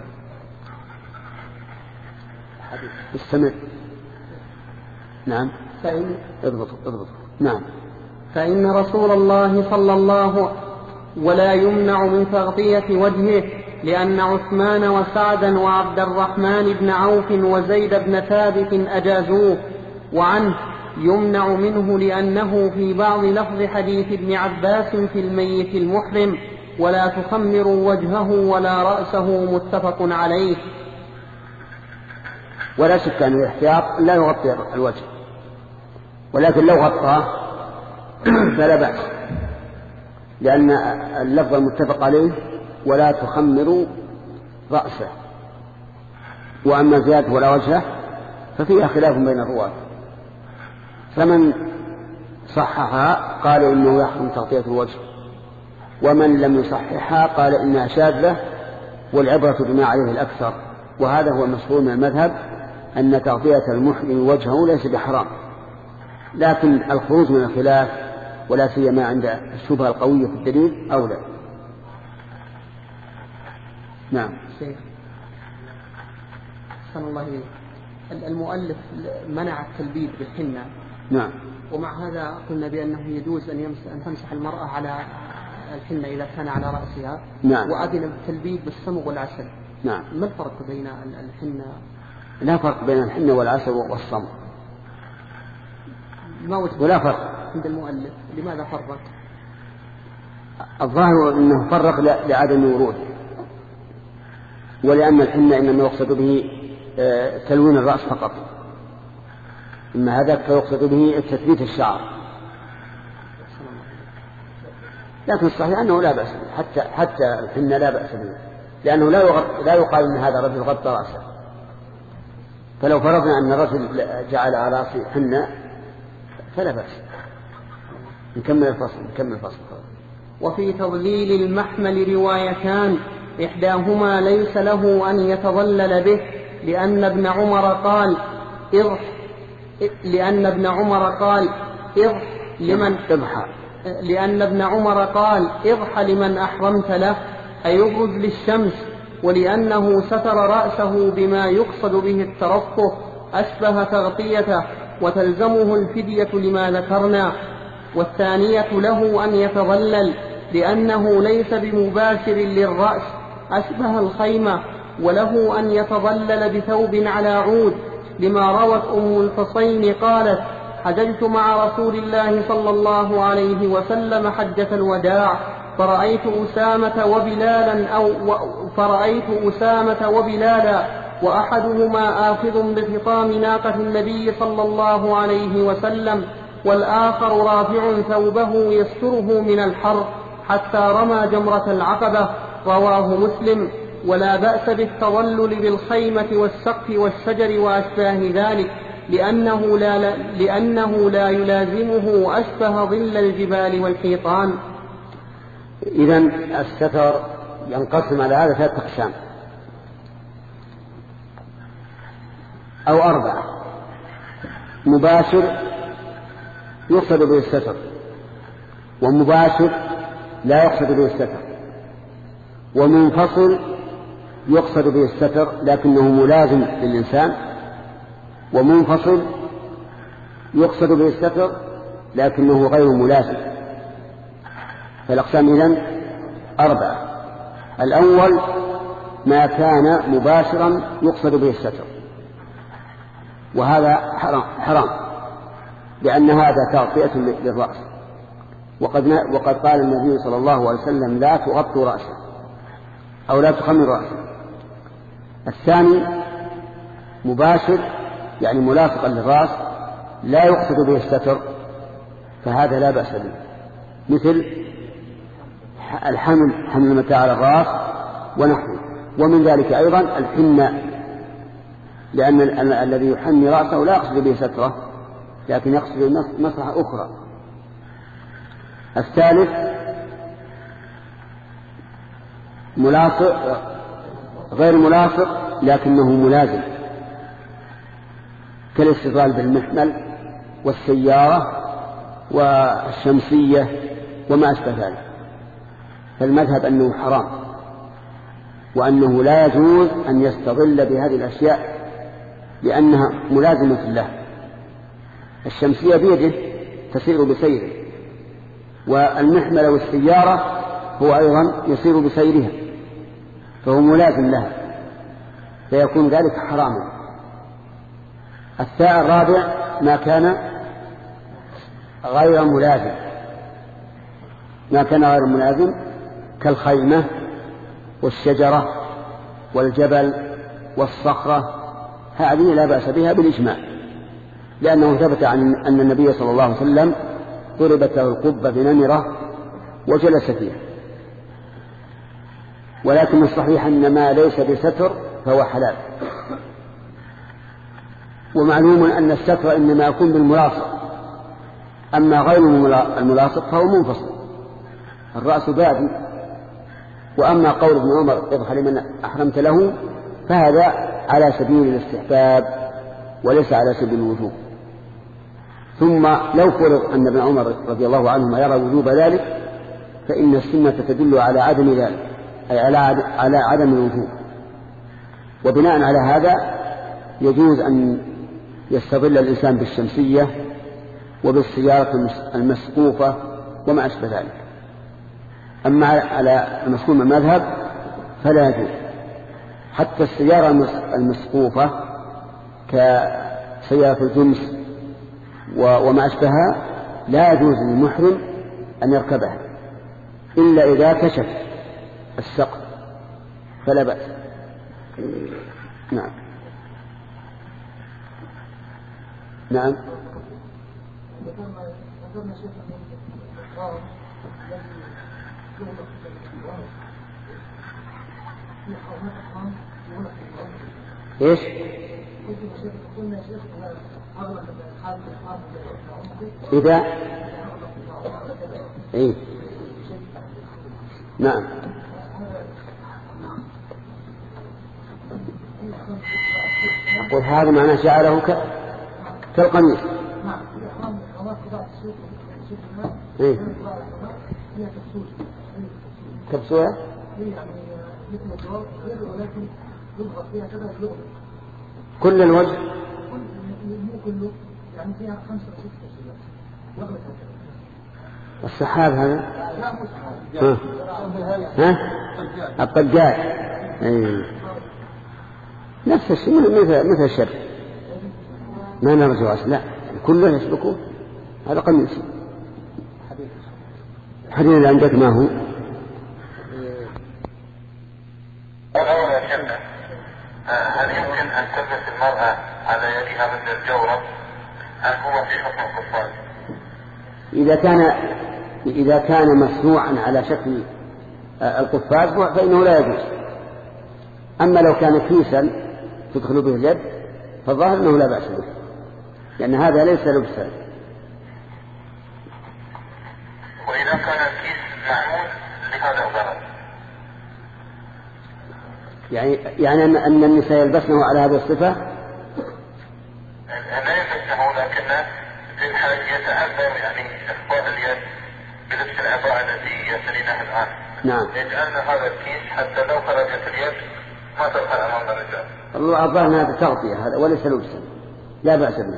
Speaker 2: استمر. نعم،
Speaker 1: فإن
Speaker 2: اضبط اضبط. نعم.
Speaker 1: فإن رسول الله صلى الله ولا يمنع من تغطية وجهه، لأن عثمان وسعدا وعبد الرحمن بن عوف وزيد بن ثابت أجازوه. وعنه يمنع منه لأنه في بعض لفظ حديث ابن عباس في الميت المحرم ولا تخمروا وجهه ولا رأسه، متفق عليه.
Speaker 2: ولا شك أن الاحتياط لا يغطي الوجه، ولكن لو غطاه فلا بأس، لأن اللفظ المتفق عليه ولا تخمروا رأسه. وأما زيادة ولا وجهه ففيها خلاف بين الرواة، فمن صححها قال إنه يحرم تغطية الوجه، ومن لم يصححها قال إنها شاذة والعبرة بما عليه الأكثر. وهذا هو المشهور من المذهب، أن تغطية المحرم وجهه ليس بحرام، لكن الخروج من الخلاف ولا سيما عند الشبهة القوية في الدليل أولى. نعم.
Speaker 1: شيخ صلى الله عليه المؤلف منع التلبيد بالحنة.
Speaker 2: نعم.
Speaker 1: ومع هذا قلنا بأنه يجوز أن, أن تمسح المرأة على الحنة إذا كان على رأسها.
Speaker 2: نعم.
Speaker 1: وأذن بالتلبيد بالصمغ والعسل.
Speaker 2: نعم.
Speaker 1: ما الفرق بين الحنة؟
Speaker 2: لا فرق بين الحنة والعسل والصمغ،
Speaker 1: ما
Speaker 2: ولا فرق
Speaker 1: عند المؤلف. لماذا فرق؟
Speaker 2: الظاهر أنه فرق لعدم وروده، ولأن الحنة إنما يقصد به تلوين الرأس فقط، إما هذا فيقصد به تثبيت الشعر. لكن الصحيح أنه لا بأس، حتى حتى الحنة لا بأس به، لأنه لا يغط... لا يقال أن هذا رجل غطى رأسه. فلو فرضنا أن الرجل جعل على رأسه حنة فلا بأس. نكمل الفصل نكمل الفصل.
Speaker 1: وفي تضليل المحمل روايتان، إحداهما ليس له أن يتضلل به، لأن ابن عمر قال إضح لأن ابن عمر قال إضح لمن
Speaker 2: إضحى
Speaker 1: لأن ابن عمر قال إضح لمن أحرمت له، أي يبرز للشمس، ولأنه ستر رأسه بما يقصد به الترفه أشبه تغطيته وتلزمه الفدية لما ذكرنا. والثانية له أن يتظلل، لأنه ليس بمباشر للرأس أشبه الخيمة، وله أن يتظلل بثوب على عود، لما روت أم الحصين قالت حججت مع رسول الله صلى الله عليه وسلم حجة الوداع، فرأيت أسامة وبلالا أو فرأيت أسامة وبلالا وأحدهما آخذ بفطام ناقة النبي صلى الله عليه وسلم، والآخر رافع ثوبه يستره من الحر حتى رمى جمرة العقبة. رواه مسلم. ولا بأس بالتظلل بالخيمة والسقف والشجر وأشباه ذلك، لأنه لا, لأنه لا يلازمه أشبه ظل الجبال والحيطان.
Speaker 2: إذن الستر ينقسم على هذا ثلاثة أقسام أو أربعة: مباشر يقصد به الستر، ومباشر لا يقصد به الستر، ومنفصل يقصد به الستر لكنه ملازم للإنسان، ومنفصل يقصد به الستر لكنه غير ملازم. فالأقسام إذن أربعة. الأول ما كان مباشرا يقصد به الستر، وهذا حرام, حرام لأن هذا تغطية للرأس، وقد, وقد قال النبي صلى الله عليه وسلم لا تغطوا رأسه أو لا تخمر رأسه. الثاني مباشر يعني ملاصقا للرأس لا يقصد به الستر، فهذا لا بأس به، مثل الحمل حمل المتاع على الرأس ونحوه. ومن ذلك أيضا الحنة، لأن الذي يحني رأسه لا يقصد به ستره لكن يقصد به مصلحة أخرى. الثالث ملاصق غير ملاصق لكنه ملازم، كالاستظلال بالمحمل والسيارة والشمسية وما أشبه ذلك. فالمذهب أنه حرام، وأنه لا يجوز أن يستظل بهذه الأشياء لأنها ملازمة له. الشمسية بيده تسير بسيره، والمحمل والسيارة هو أيضا يصير بسيرها، فهو ملازم لها، فيكون ذلك حراما. الثاء الرابع ما كان غير ملازم، ما كان غير ملازم كالخيمة والشجرة والجبل والصخرة، هذه لا بأس بها بالإجماع، لأنه ثبت عن أن النبي صلى الله عليه وسلم ضربت له القبة بنمرة وجلس فيها. ولكن الصحيح أن ما ليس بستر فهو حلال. ومعلوم أن الستر إنما يكون بالملاصق، أما غير الملاصق فهو منفصل، الرأس بادي. وأما قول ابن عمر اضح لمن أحرمت له فهذا على سبيل الاستحباب وليس على سبيل الوجوب. ثم لو فرض أن ابن عمر رضي الله عنهما يرى وجوب ذلك فإن السنة تدل على عدم ذلك، أي على عدم الوجوب. وبناء على هذا يجوز أن يستظل الإنسان بالشمسية وبالسيارة المسقوفة وما أشبه ذلك. أما على المسكون من المذهب فلا يجوز، حتى السيارة المسقوفة كسيارة الجنس وما أشبهها لا يجوز للمحرم أن يركبها إلا إذا كشف السقف فلا بأس. نعم نعم ايش؟ إذا إيه؟ نعم أقول هذا معناه جعله كالقميص. إيه؟ كبسوة كل الوجه السحاب هذا ها ها الطجاج أيه. نفس الشيء مثل مثل الشر ما نرجو أصلا كله يسبقه هذا قميص. الحديث اللي عندك ما هو؟
Speaker 4: هل يمكن أن تلبس المرأة على يدها مثل الجورب؟ هل هو في حكم القفاز؟
Speaker 2: إذا كان إذا كان مصنوعا على شكل القفاز فإنه لا يجوز. أما لو كان كيسا تدخل به اليد فالظاهر أنه لا بأس به، لأن هذا ليس لبسا.
Speaker 4: وإذا كان الكيس معمول لهذا الغرض
Speaker 2: يعني يعني أن النساء يلبسنه على هذه الصفة؟
Speaker 4: لا يلبسنه، لكن في الحال يتعذر يعني إخفاء اليد بلبس العباءة التي يسرينها الآن.
Speaker 2: نعم.
Speaker 4: يجعلنا هذا الكيس حتى لو خرجت اليد ما تدخل أمام الرجال.
Speaker 2: الله الظاهر هذا تغطية هذا وليس لبسا، لا بأس به.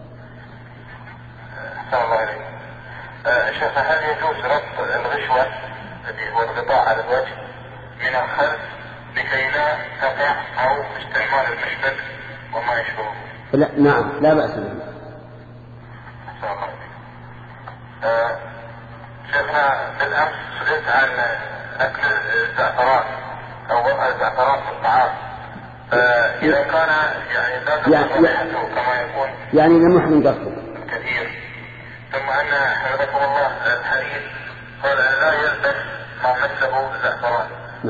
Speaker 4: أحسن الله إليك. شيخ هل يجوز ربط الغشوة الذي هو الغطاء على الوجه من الخلف لكي لا تقع أو استعمال المشبك وما يشبهه؟
Speaker 2: لا نعم لا بأس به.
Speaker 4: أحسن الله إليك. أه شيخنا بالأمس سئلت عن أكل الزعفران أو وضع الزعفران في الطعام، فإذا كان يعني لا تكون ريحته كما يكون
Speaker 2: يعني للمحرم قصده
Speaker 4: كثير، ثم أن حفظكم الله الحديث قال لا يلبس ما مثله زعفران،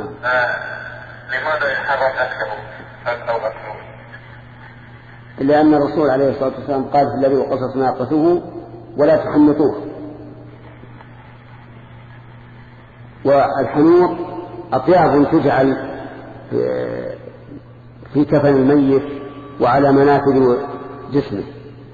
Speaker 4: لماذا يحرم أكله أو أكله؟
Speaker 2: لأن الرسول عليه الصلاة والسلام قال في الذي وقصص ناقته ولا تحنطوه. والحنوط أطياب تجعل في كفن الميت وعلى مناكب جسمه.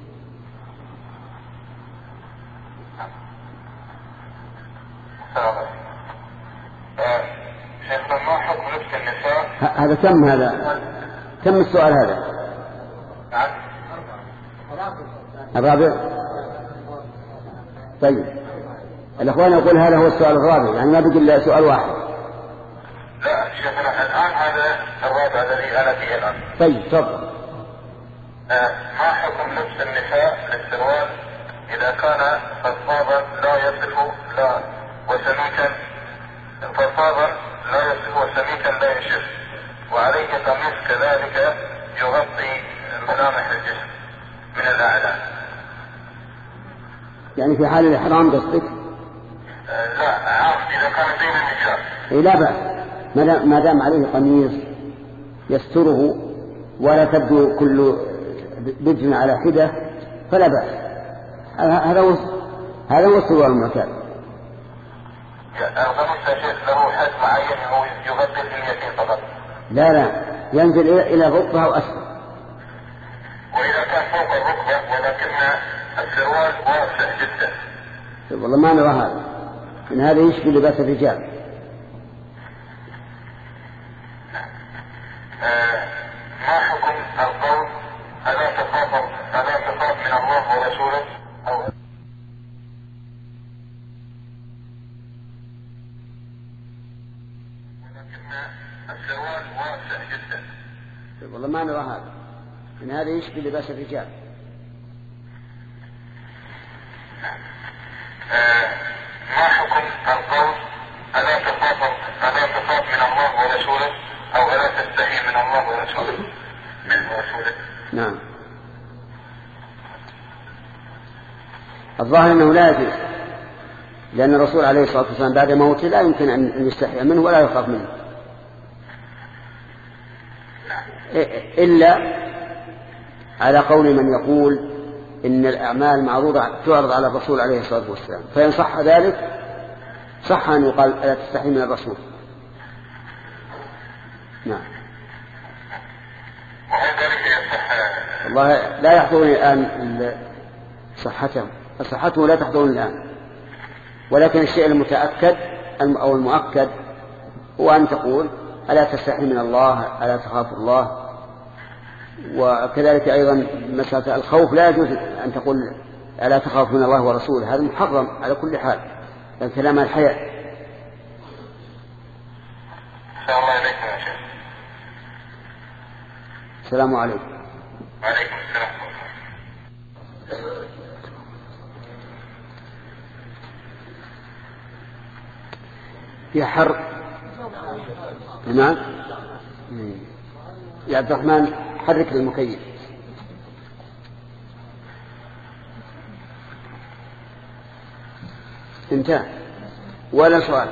Speaker 4: شيخنا ما حكم لبس النساء؟
Speaker 2: هذا كم هذا كم السؤال هذا؟
Speaker 4: نعم.
Speaker 2: الرابع. طيب الأخوان يقول هذا هو السؤال الرابع، يعني ما بقي إلا سؤال واحد.
Speaker 4: لا شيخنا الآن هذا الرابع الذي أنا فيه الآن.
Speaker 2: طيب تفضل.
Speaker 4: آه ما حكم لبس النساء للسروال إذا كان فضفاضا لا يصف لا وسميكا فضفاضا لا يصف وسميكا لا يشف، وعليه قميص كذلك يغطي ملامح الجسم من الأعلى؟
Speaker 2: يعني في حال الإحرام قصدك؟
Speaker 4: آه لا عام إذا كان بين النساء.
Speaker 2: إيه لا بأس ما دام عليه قميص يستره ولا تبدو كل بجن على حدة فلا بأس. هذا هو هذا هو السروال المعتاد.
Speaker 4: القميص يا شيخ له حد معين هو يغطي اليتين فقط؟
Speaker 2: لا لا ينزل إلى الركبة أو أسفل.
Speaker 4: وإذا كان فوق الركبة ولكن السروال واسع جدا؟
Speaker 2: والله ما نرى هذا، إن هذا يشبه لباس الرجال.
Speaker 4: آه ما حكم القول ألا تخاف ألا تخاف من الله ورسوله أو ولكن السروال واسع جدا؟
Speaker 2: والله ما نرى هذا، إن هذا يشبه لباس الرجال.
Speaker 4: آه ما حكم القول ألا تخاف ألا تخاف من الله ورسوله أو ألا تستحي من الله ورسوله من رسوله؟
Speaker 2: نعم. الظاهر أنه لا يجوز، لأن الرسول عليه الصلاة والسلام بعد موته لا يمكن أن يستحي منه ولا يخاف منه، إلا على قول من يقول إن الأعمال معروضة تعرض على الرسول عليه الصلاة والسلام، فإن صح ذلك صح أن يقال ألا تستحي من الرسول. نعم. والله لا يحضرني الآن صحته صحته لا تحضرني الآن، ولكن الشيء المتأكد أو المؤكد هو أن تقول ألا تستحي من الله ألا تخاف الله. وكذلك أيضا مسألة الخوف لا يجوز أن تقول ألا تخاف من الله ورسوله، هذا محرم على كل حال، لأن كلام الحياء.
Speaker 4: السلام عليكم يا شيخ.
Speaker 2: السلام عليكم.
Speaker 4: وعليكم السلام.
Speaker 2: في حر. نعم. يا عبد الرحمن حرك المكيف. انتهى ولا سؤال؟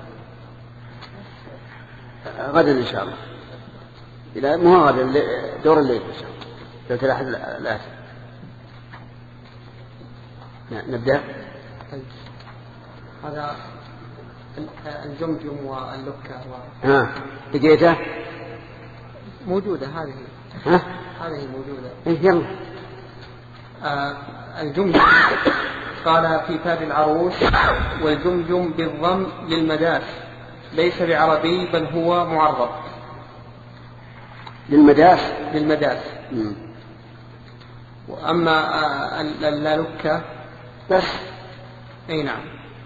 Speaker 2: غدا إن شاء الله. إلى مو غدا دور الليل إن شاء الله لو تلاحظ الآتي. نبدأ.
Speaker 1: هذا الجمجم واللكة و...
Speaker 2: ها لقيته
Speaker 1: موجودة هذه.
Speaker 2: ها
Speaker 1: هذه موجودة.
Speaker 2: إيه يلا.
Speaker 1: آه الجمجم قال في تاج العروس والجمجم بالضم للمداس ليس بعربي بل هو معرب.
Speaker 2: للمداس
Speaker 1: للمداس.
Speaker 2: مم.
Speaker 1: وأما آه اللالكة
Speaker 2: بس
Speaker 1: أي نعم.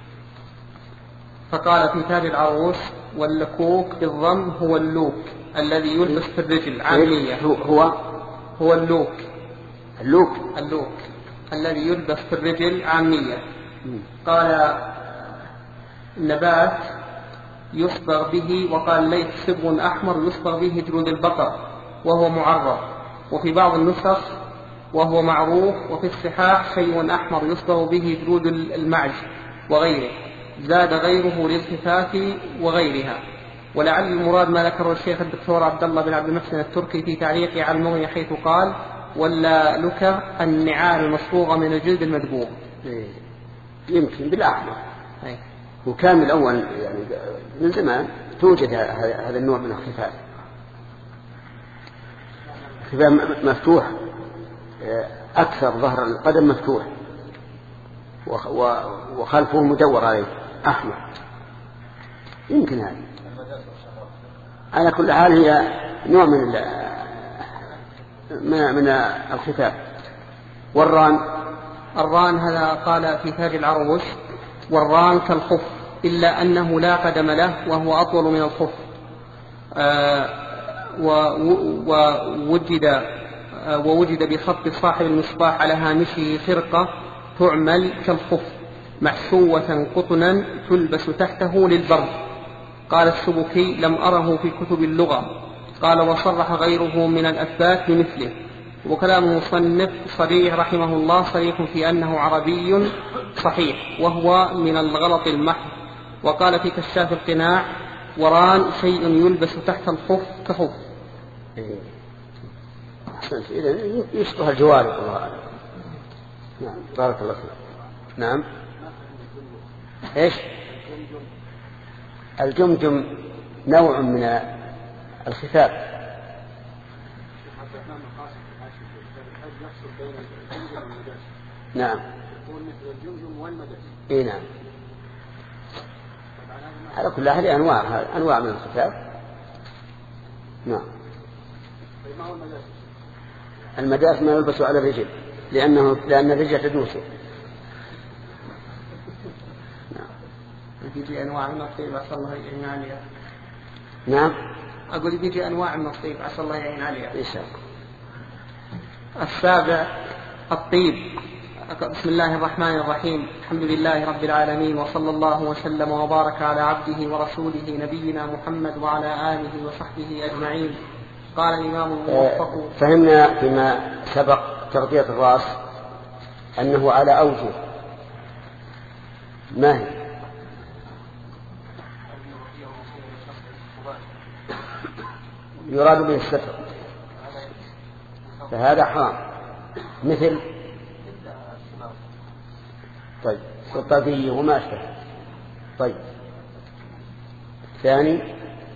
Speaker 1: فقال في تاج العروس واللكوك بالضم هو اللوك الذي يلبس في الرجل عامية.
Speaker 2: هو
Speaker 1: هو اللوك
Speaker 2: اللوك
Speaker 1: اللوك الذي يلبس في الرجل عامية. قال النبات يصبغ به، وقال ليس صبغ أحمر يصبغ به جلود البقر وهو معرض، وفي بعض النسخ وهو معروف، وفي الصحاح شيء أحمر يصبغ به جلود المعز وغيره، زاد غيره للخفاف وغيرها. ولعل المراد ما ذكره الشيخ الدكتور عبد الله بن عبد المحسن التركي في تعليقه على المغني حيث قال ولا لك النعال المصبوغة من الجلد المدبوغ.
Speaker 2: يمكن بالأحمر. وكان من الأول يعني من زمان توجد هذا النوع من الخفاف، خفاف مفتوح أكثر، ظهر القدم مفتوح وخلفه مدور عليه أحمر. يمكن هذا على كل حال هي نوع من من الخفاف. والران
Speaker 1: الران هذا قال في تاج العروس والران كالخف إلا أنه لا قدم له وهو أطول من الخف. آه ووجد آه ووجد بخط صاحب المصباح على هامشه خرقة تعمل كالخف محشوة قطنا تلبس تحته للبرد. قال السبكي لم أره في كتب اللغة. قال وصرح غيره من الأثبات بمثله. وكلام المصنف صريح رحمه الله صريح في أنه عربي صحيح وهو من الغلط المحض. وقال في كشاف القناع وران شيء يلبس تحت الخف كخف.
Speaker 2: إذا يشبه الجوارب. نعم بارك الله فيك. نعم إيش الجمجم؟ نوع من الخفاف. نعم إيه نعم. على كل أحد أنواع أنواع من الخفاف. نعم. المداس ما يلبس على الرجل لأنه لأن الرجل تدوسه.
Speaker 1: يجي أنواع من الطيب عسى الله يعين عليها.
Speaker 2: نعم
Speaker 1: أقول بيجي أنواع من الطيب عسى الله يعين عليها
Speaker 2: إن شاء الله.
Speaker 1: السابع الطيب. بسم الله الرحمن الرحيم. الحمد لله رب العالمين وصلى الله وسلم وبارك على عبده ورسوله نبينا محمد وعلى آله وصحبه أجمعين. قال الإمام الموفق.
Speaker 2: فهمنا فيما سبق تغطية الرأس أنه على أوجه. ما هي؟ يراد به الستر فهذا حرام مثل طيب والطاقية وما أشبه. طيب ثاني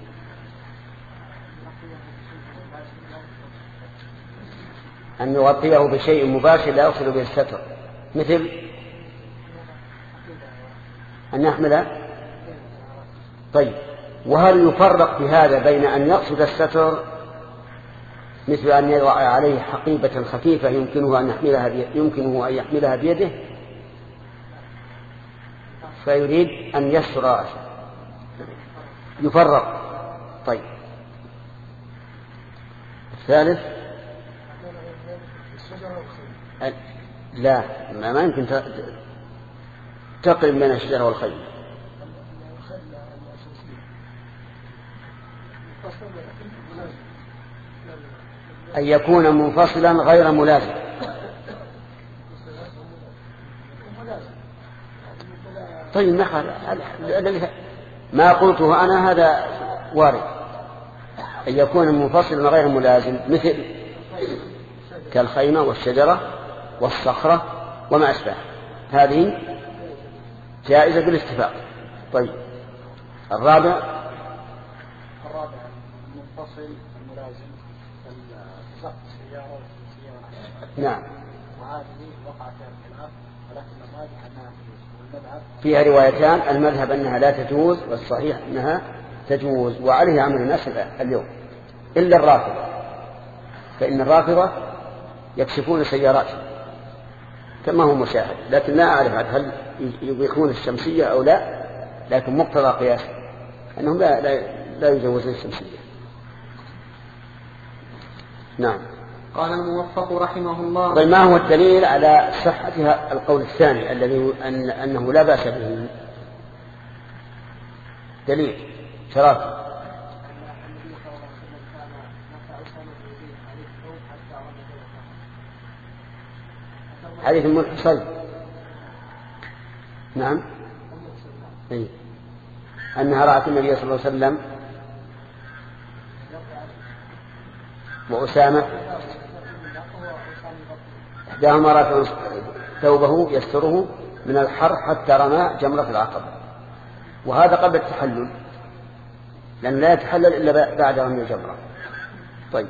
Speaker 2: أن يغطيه بشيء مباشر لا يقصد به الستر مثل أن يحمل. طيب وهل يفرق بهذا بين أن يقصد الستر مثل أن يضع عليه حقيبة خفيفة يمكنه أن يحملها يمكنه أن يحملها بيده فيريد أن يستر رأسه؟ يفرق. طيب الثالث لا ما يمكن تقرب بين الشجرة والخيل. أن يكون منفصلا غير ملازم. طيب ما قلته أنا هذا وارد. أن يكون منفصلا غير ملازم مثل كالخيمة والشجرة والصخرة وما أشبه هذه جائزة بالاتفاق. طيب الرابع
Speaker 5: الرابع منفصل الملازم سقف السيارة والسيارة.
Speaker 2: نعم.
Speaker 5: وهذه وقع فيها الخلاف ولكن الراجح أنها والمذهب
Speaker 2: فيها روايتان. المذهب أنها لا تجوز والصحيح أنها تجوز وعليه عمل الناس اليوم إلا الرافضة. فإن الرافضة يكشفون سياراتهم كما هو مشاهد لكن لا أعرف هل يبيحون الشمسية أو لا لكن مقتضى قياس أنهم لا, لا, لا يجوزون الشمسية. نعم.
Speaker 1: قال الموفق رحمه الله.
Speaker 2: طيب ما هو الدليل على صحتها القول الثاني الذي أن أنه لا بأس به؟ دليل ثلاثة. حديث أم الحصين. نعم. أي. أنها رأت النبي صلى الله عليه وسلم وأسامة إحداهما رأت ثوبه يستره من الحر حتى رمى جمرة العقبة وهذا قبل التحلل لأن لا يتحلل إلا بعد رمي الجمرة. طيب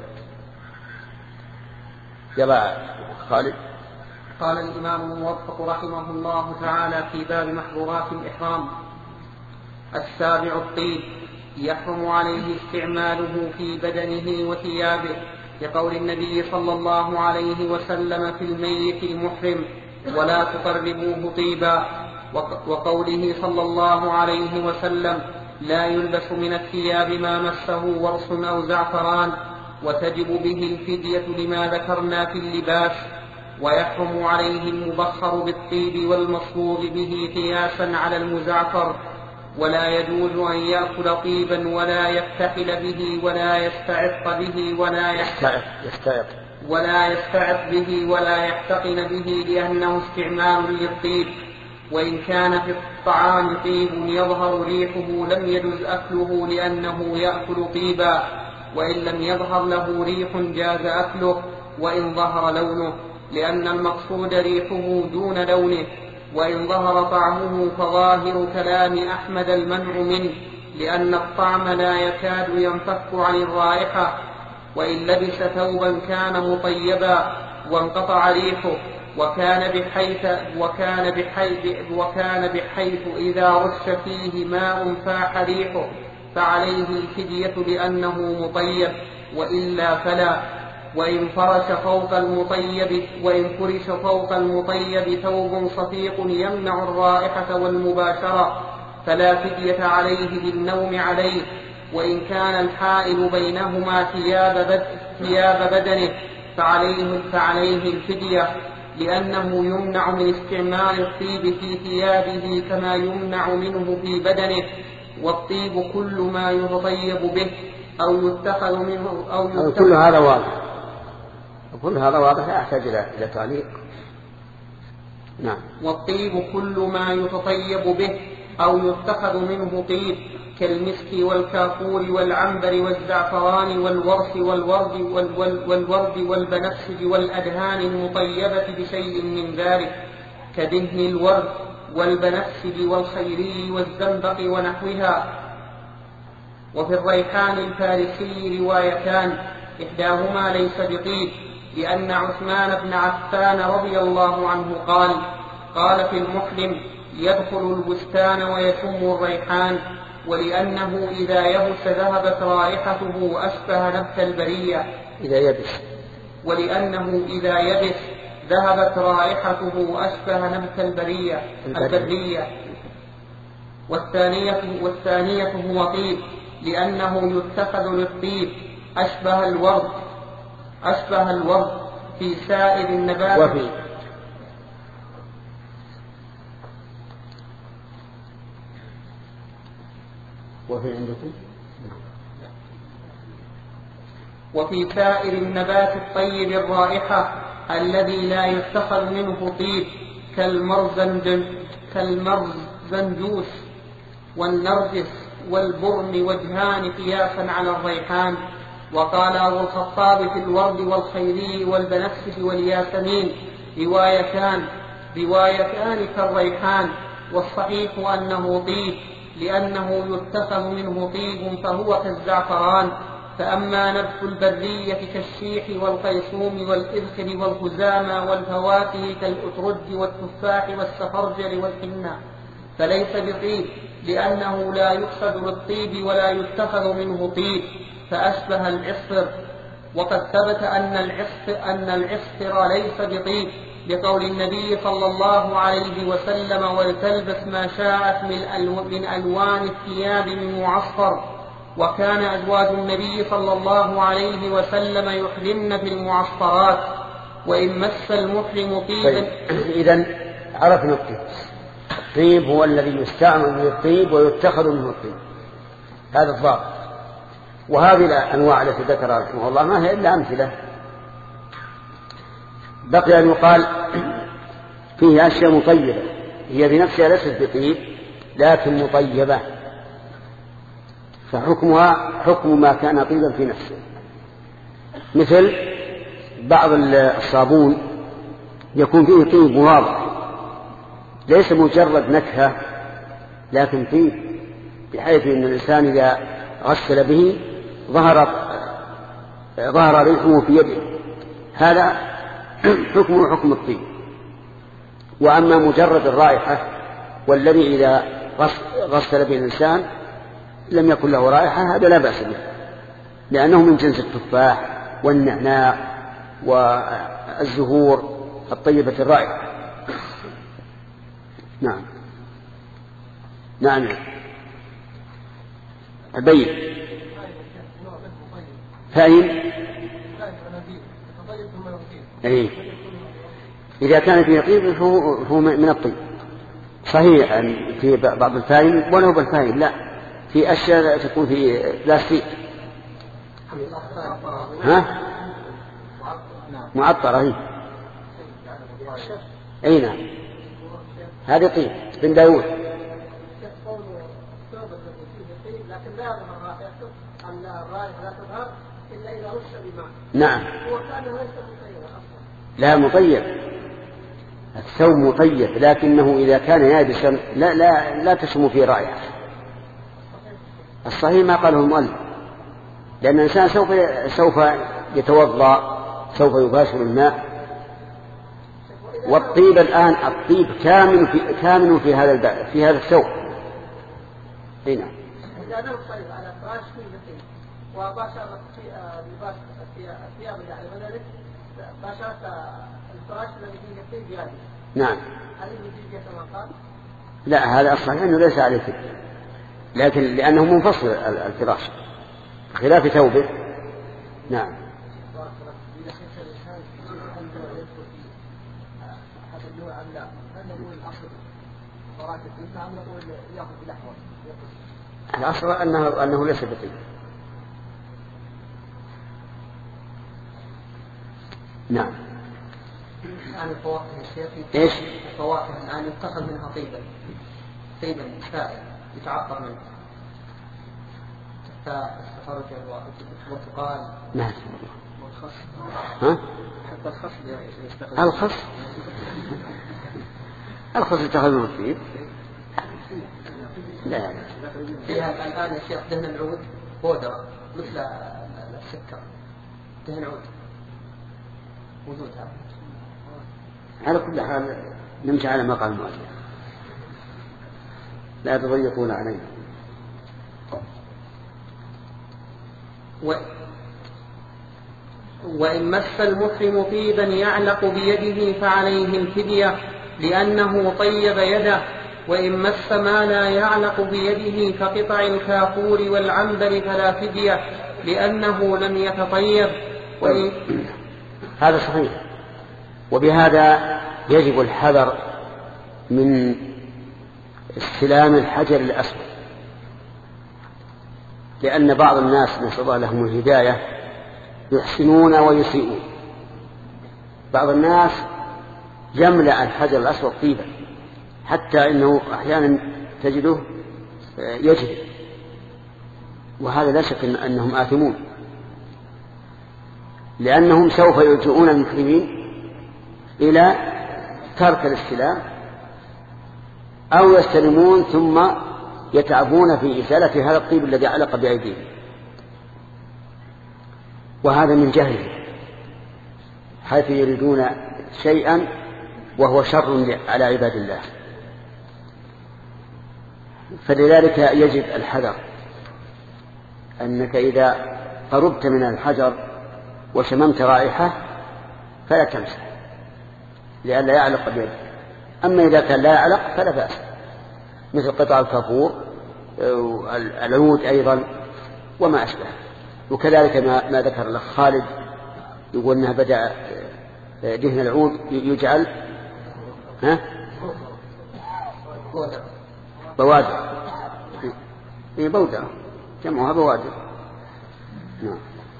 Speaker 2: يلا خالد.
Speaker 1: قال الإمام الموفق رحمه الله تعالى في باب محظورات الإحرام. السابع الطيب يحرم عليه استعماله في بدنه وثيابه لقول النبي صلى الله عليه وسلم في الميت المحرم ولا تقربوه طيبا. وقوله صلى الله عليه وسلم لا يلبس من الثياب ما مسه ورس أو زعفران، وتجب به الفدية لما ذكرنا في اللباس. ويحرم عليه المبخر بالطيب والمصبوغ به قياسا على المزعفر، ولا يجوز أن يأكل طيبا ولا يفتحل به ولا يستعط به ولا يستعط ولا يستعط به ولا يحتقن به، لأنه استعمال للطيب. وإن كان في الطعام طيب يظهر ريحه لم يجوز أكله لأنه يأكل طيبا، وإن لم يظهر له ريح جاز أكله وإن ظهر لونه، لأن المقصود ريحه دون لونه. وإن ظهر طعمه فظاهر كلام أحمد المنع منه، لأن الطعم لا يكاد ينفك عن الرائحة. وإن لبس ثوبا كان مطيبا وانقطع ريحه وكان بحيث وكان بحيث وكان بحيث إذا رش فيه ماء فاح ريحه فعليه الفدية لأنه مطيب، وإلا فلا. وإن فرش فوق المطيب وإن فرش فوق المطيب ثوب صفيق يمنع الرائحة والمباشرة فلا فدية عليه بالنوم عليه. وإن كان الحائل بينهما ثياب, بد ثياب بدنه فعليه, فعليه الفدية، لأنه يمنع من استعمال الطيب في ثيابه كما يمنع منه في بدنه. والطيب كل ما يتطيب به أو يتخذ منه أو يتخذ.
Speaker 2: كل هذا واضح، كل هذا واضح لا يحتاج إلى تعليق. نعم.
Speaker 1: والطيب كل ما يتطيب به أو يتخذ منه طيب، كالمسك والكافور والعنبر والزعفران والورس والورد والورد والبنفسج والأدهان المطيبة بشيء من ذلك، كدهن الورد والبنفسج والخيري والزنبق ونحوها. وفي الريحان الفارسي روايتان، إحداهما ليس بطيب، لأن عثمان بن عفان رضي الله عنه قال قال في المحرم يدخل البستان ويشم الريحان، ولأنه إذا يبس ذهبت رائحته وأشبه نبت البرية
Speaker 2: إذا يبس
Speaker 1: ولأنه إذا يبس ذهبت رائحته وأشبه نبت البرية البرية. والثانية والثانية هو طيب، لأنه يتخذ للطيب أشبه الورد أشبه الورد في سائر النبات.
Speaker 2: وفي وفي عندكم
Speaker 1: وفي سائر النبات الطيب الرائحة الذي لا يتخذ منه طيب، كالمرزنجوس والنرجس والبرم وجهان قياسا على الريحان. وقال أبو الخطاب في الورد والخيري والبنفسج والياسمين روايتان روايتان كالريحان، والصحيح أنه طيب، لأنه يتخذ منه طيب فهو كالزعفران. فأما نبت البرية كالشيح والقيصوم والإذخر والخزامى والفواكه كالأترج والتفاح والسفرجل والحنة فليس بطيب، لأنه لا يقصد بالطيب ولا يتخذ منه طيب، فأشبه العصفر. وقد ثبت أن العصفر, أن العصفر ليس بطيب، لقول النبي صلى الله عليه وسلم ولتلبس ما شاءت من ألوان الثياب من معصفر. وكان أزواج النبي صلى الله عليه وسلم يحرمن في المعصفرات، وإن مس المحرم طيبا.
Speaker 2: طيب. إذن عرفنا الطيب. الطيب هو الذي يستعمل من الطيب ويتخذ منه الطيب، هذا الضابط. وهذه الأنواع التي ذكرها رحمه الله ما هي إلا أمثلة. بقي أن يقال فيه أشياء مطيبة هي بنفسها ليست بطيب لكن مطيبة، فحكمها حكم ما كان طيبا في نفسه، مثل بعض الصابون يكون فيه طيب واضح ليس مجرد نكهة لكن طيب، بحيث أن الإنسان إذا غسل به ظهر ظهر ريحه في يده، هذا حكمه حكم الطيب. وأما مجرد الرائحة والذي إذا غسل به الإنسان لم يكن له رائحة، هذا لا بأس به، لأنه من جنس التفاح والنعناع والزهور الطيبة الرائحة. نعم. نعم أبين فأين أي إذا كان فيه طيب فهو من الطيب صحيح أن في بعض الفاين ولو بالفاين لا في أشياء تكون في بلاستيك ها معطرة هي أي نعم هذه طيب بن داود
Speaker 5: لكن لا يظهر رائحته أن الرائحة لا تظهر إلا إذا رش بماء.
Speaker 2: نعم.
Speaker 5: هو كأنه ليس مطيبا أصلا.
Speaker 2: لا مطيب الثوب مطيب لكنه إذا كان يابسا لا لا لا تشم فيه رائحة. الصحيح ما قاله المؤلف لأن الإنسان سوف سوف يتوضأ سوف يباشر الماء والطيب الآن الطيب كامل في كامل في هذا في هذا الثوب. هنا.
Speaker 5: إذا نام طيب على فراش فيه طيب وباشرت في لباس الثياب يعني بدلك باشرت الفراش الذي فيه طيب يعني.
Speaker 2: نعم.
Speaker 5: هل يجوز كما قال؟
Speaker 2: لا هذا أصلا أنه ليس عليه طيب لكن لأنه منفصل الفراش خلاف ثوبه. نعم. الأصل أنه, أنه ليس بطيب.
Speaker 1: نعم. عن الفواكه الشيخ
Speaker 2: إيش؟
Speaker 1: الفواكه الآن يتخذ منها طيبا طيبا سائل يتعطر منه فالتفرج والبرتقال.
Speaker 2: نعم.
Speaker 1: والخس.
Speaker 2: ها؟
Speaker 1: حتى الخس يستخدم.
Speaker 2: الخس. الخس يتخذ منه طيب. لا
Speaker 1: فيها الآن يا شيخ دهن العود بودرة مثل السكر دهن عود وجودها.
Speaker 2: على كل حال نمشي على ما قال المؤلف لا تضيقون علينا.
Speaker 1: و... وإن مس المحرم طيبا يعلق بيده فعليه الفدية لأنه طيب يده. وإن مس ما لا يعلق بيده كقطع الكافور والعنبر فلا فدية لأنه لم يتطيب. وإن...
Speaker 2: هذا صحيح. وبهذا يجب الحذر من استلام الحجر الأسود لأن بعض الناس نسأل الله لهم الهداية يحسنون ويسيئون. بعض الناس يملأ الحجر الأسود طيبا حتى إنه أحيانا تجده يجري وهذا لا شك أنهم آثمون لأنهم سوف يلجؤون المحرمين إلى ترك الاستلام أو يستلمون ثم يتعبون في إزالة هذا الطيب الذي علق بأيديهم وهذا من جهله حيث يريدون شيئا وهو شر على عباد الله. فلذلك يجب الحذر أنك إذا قربت من الحجر وشممت رائحة فلا تمسح لئلا يعلق بيدك. أما إذا كان لا يعلق فلا بأس مثل قطع الكافور العود أيضا وما أشبه. وكذلك ما, ما ذكر الأخ خالد يقول أنها بدأ دهن العود يجعل ها بوادر هي بودرة جمعها بوادر. نعم.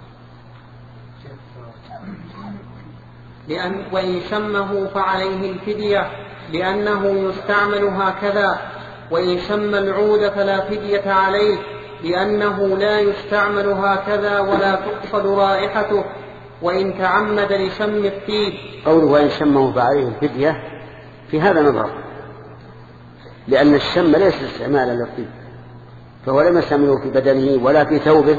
Speaker 1: لأن وإن شمه فعليه الفدية لأنه يستعمل هكذا. وإن شم العود فلا فدية عليه لأنه لا يستعمل هكذا ولا تقصد رائحته. وإن تعمد لشم الطيب
Speaker 2: قوله وإن شمه فعليه الفدية في هذا نظر لأن الشم ليس استعمالا للطيب فهو لم يستعمله في بدنه ولا في ثوبه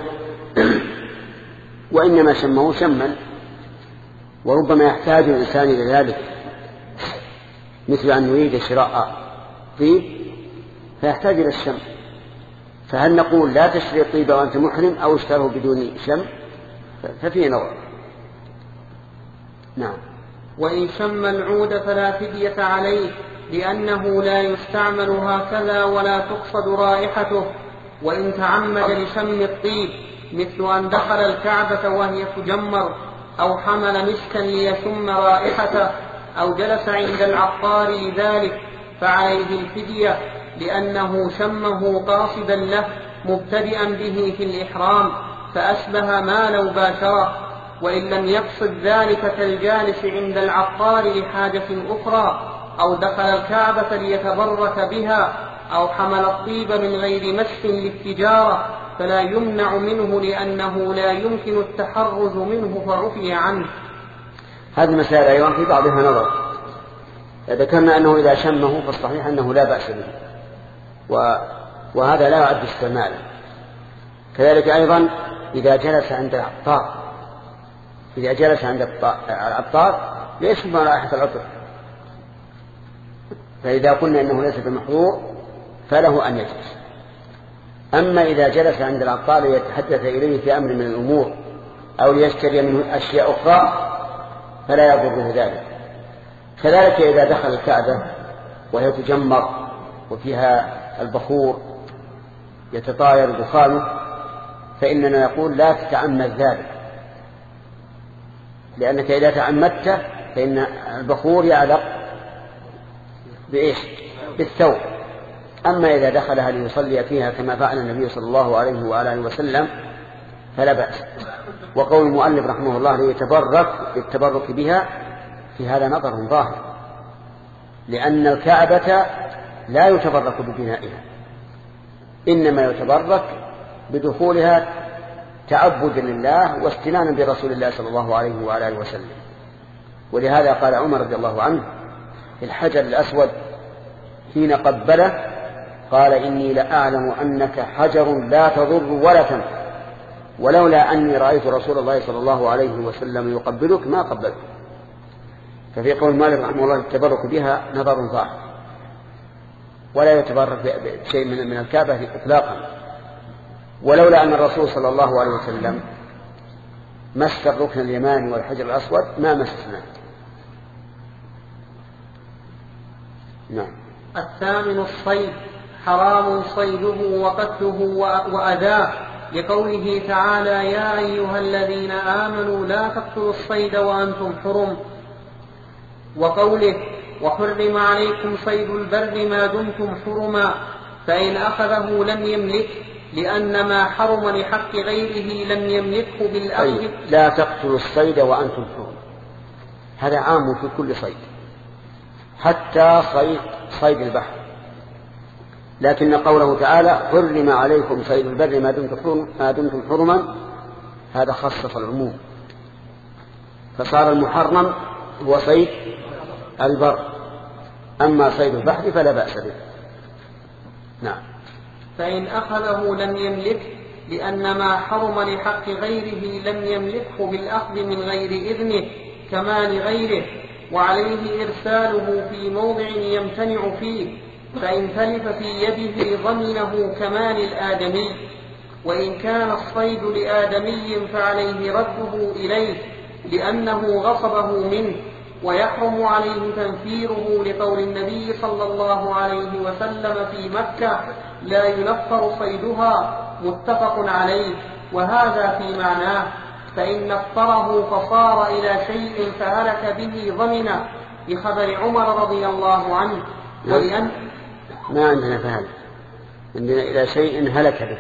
Speaker 2: وإنما شمه شما وربما يحتاج الإنسان إلى ذلك مثل أن يريد شراء طيب فيحتاج إلى الشم. فهل نقول لا تشتري الطيب وأنت محرم أو اشتره بدون شم ففيه نظر. نعم.
Speaker 1: وإن شم العود فلا فدية عليه لأنه لا يستعمل هكذا ولا تقصد رائحته. وإن تعمد لشم الطيب مثل أن دخل الكعبة وهي تجمر أو حمل مسكا ليشم رائحته أو جلس عند العطار لذلك فعليه الفدية، لأنه شمه قاصدا له مبتدئا به في الإحرام فأشبه ما لو باشره. وإن لم يقصد ذلك كالجالس عند العطار لحاجة أخرى أو دخل الكعبة ليتبرك بها أو حمل الطيب من غير مس للتجارة فلا يمنع منه لأنه لا يمكن التحرز منه فرفي عنه.
Speaker 2: هذه المسائل أيضا في بعضها نظر. ذكرنا أنه إذا شمه فالصحيح أنه لا بأس به وهذا لا يعد استعمالا. كذلك أيضا إذا جلس عند العطار إذا جلس عند العطار ليشم رائحة العطر، فإذا قلنا أنه ليس بمحظور فله أن يجلس. أما إذا جلس عند العطار ليتحدث إليه في أمر من الأمور أو ليشتري منه أشياء أخرى فلا يضره ذلك. كذلك إذا دخل الكعبة وهي تجمر وفيها البخور يتطاير دخانه فإننا نقول لا تتعمد ذلك، لأنك إذا تعمدت فإن البخور يعلق بإيش؟ بالثوب. أما إذا دخلها ليصلي فيها كما فعل النبي صلى الله عليه وآله وسلم فلا بأس. وقول المؤلف رحمه الله ليتبرك بالتبرك بها في هذا نظر ظاهر، لأن الكعبة لا يتبرك ببنائها، إنما يتبرك بدخولها تعبدا لله واستنانا برسول الله صلى الله عليه وآله وسلم. ولهذا قال عمر رضي الله عنه في الحجر الأسود حين قبله قال إني لأعلم أنك حجر لا تضر ولا تنفع، ولولا أني رأيت رسول الله صلى الله عليه وسلم يقبلك ما قبلك. ففي قول مالك رحمه الله التبرك بها نظر ظاهر، ولا يتبرك بشيء من الكعبة إطلاقا. ولولا أن الرسول صلى الله عليه وسلم مس الركن اليماني والحجر الأسود ما مسسناه. نعم.
Speaker 1: الثامن الصيد، حرام صيده وقتله وأذاه، لقوله تعالى يا أيها الذين آمنوا لا تقتلوا الصيد وأنتم حرم، وقوله وحرم عليكم صيد البر ما دمتم حرما، فإن أخذه لم يملك لأن ما حرم لحق غيره لم يملكه بالأخذ.
Speaker 2: لا تقتلوا الصيد وأنتم حرم، هذا عام في كل صيد حتى صيد, صيد البحر. لكن قوله تعالى حرم عليكم صيد البر ما دمتم حرم ما دمتم حرما هذا خصص العموم، فصار المحرم هو صيد البر، أما صيد البحر فلا بأس به. نعم.
Speaker 1: فإن أخذه لم يملك لأن ما حرم لحق غيره لم يملكه بالأخذ من غير إذنه كما لغيره، وعليه إرساله في موضع يمتنع فيه، فإن تلف في يده ضمنه كما للآدمي. وإن كان الصيد لآدمي فعليه رده إليه لأنه غصبه منه، ويحرم عليه تنفيره لقول النبي صلى الله عليه وسلم في مكة لا ينفر صيدها، متفق عليه. وهذا في معناه، فإن نفره فصار إلى شيء فهلك به ضمنا، بخبر عمر رضي الله عنه. ولأن
Speaker 2: ما عندنا فهلك، عندنا إلى شيء هلك به،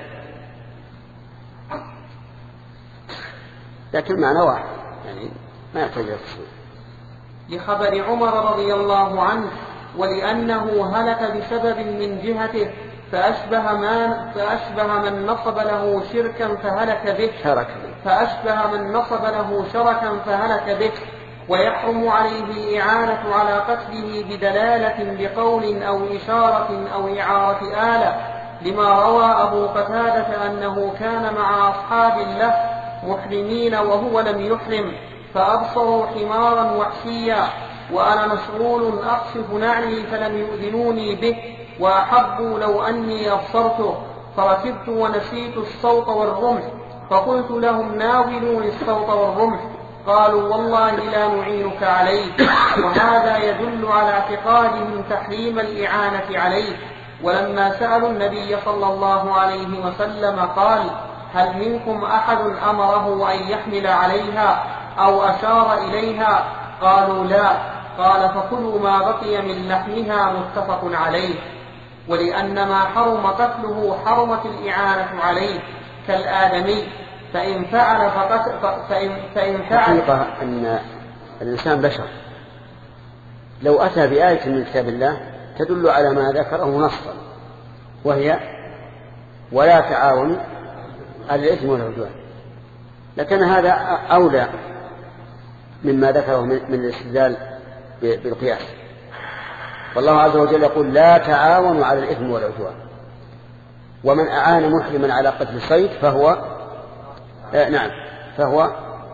Speaker 2: لكن معنى واحد يعني ما يحتاج تفصيل.
Speaker 1: لخبر عمر رضي الله عنه، ولأنه هلك بسبب من جهته فأشبه, ما فأشبه من نصب له شركا فهلك به
Speaker 2: شرك
Speaker 1: فأشبه من نصب له شركا فهلك به. ويحرم عليه إعانة على قتله بدلالة بقول أو إشارة أو إعارة آلة، لما روى أبو قتادة أنه كان مع أصحاب له محرمين وهو لم يحرم فأبصروا حمارا وحشيا وأنا مشغول أقصف نعلي فلم يؤذنوني به، وأحبوا لو أني أبصرته، فركبت ونسيت الصوت والرمح، فقلت لهم ناولوني الصوت والرمح، قالوا والله لا نعينك عليه. وهذا يدل على اعتقادهم تحريم الإعانة عليه. ولما سألوا النبي صلى الله عليه وسلم قال هل منكم أحد أمره أن يحمل عليها أو أشار إليها؟ قالوا لا. قال فكلوا ما بقي من لحمها متفق عليه. ولأن ما حرم قتله حرمت الإعانة عليه كالآدمي، فإن فعل فقتل فإن, فإن فعل
Speaker 2: حقيقة أن الإنسان بشر، لو أتى بآية من كتاب الله تدل على ما ذكره نصا، وهي ولا تعاون على الإثم والعدوان، لكن هذا أولى مما ذكره من الاستدلال بالقياس. والله عز وجل يقول لا تعاونوا على الإثم والعدوان، ومن أعان محرما على قتل صيد فهو آه نعم فهو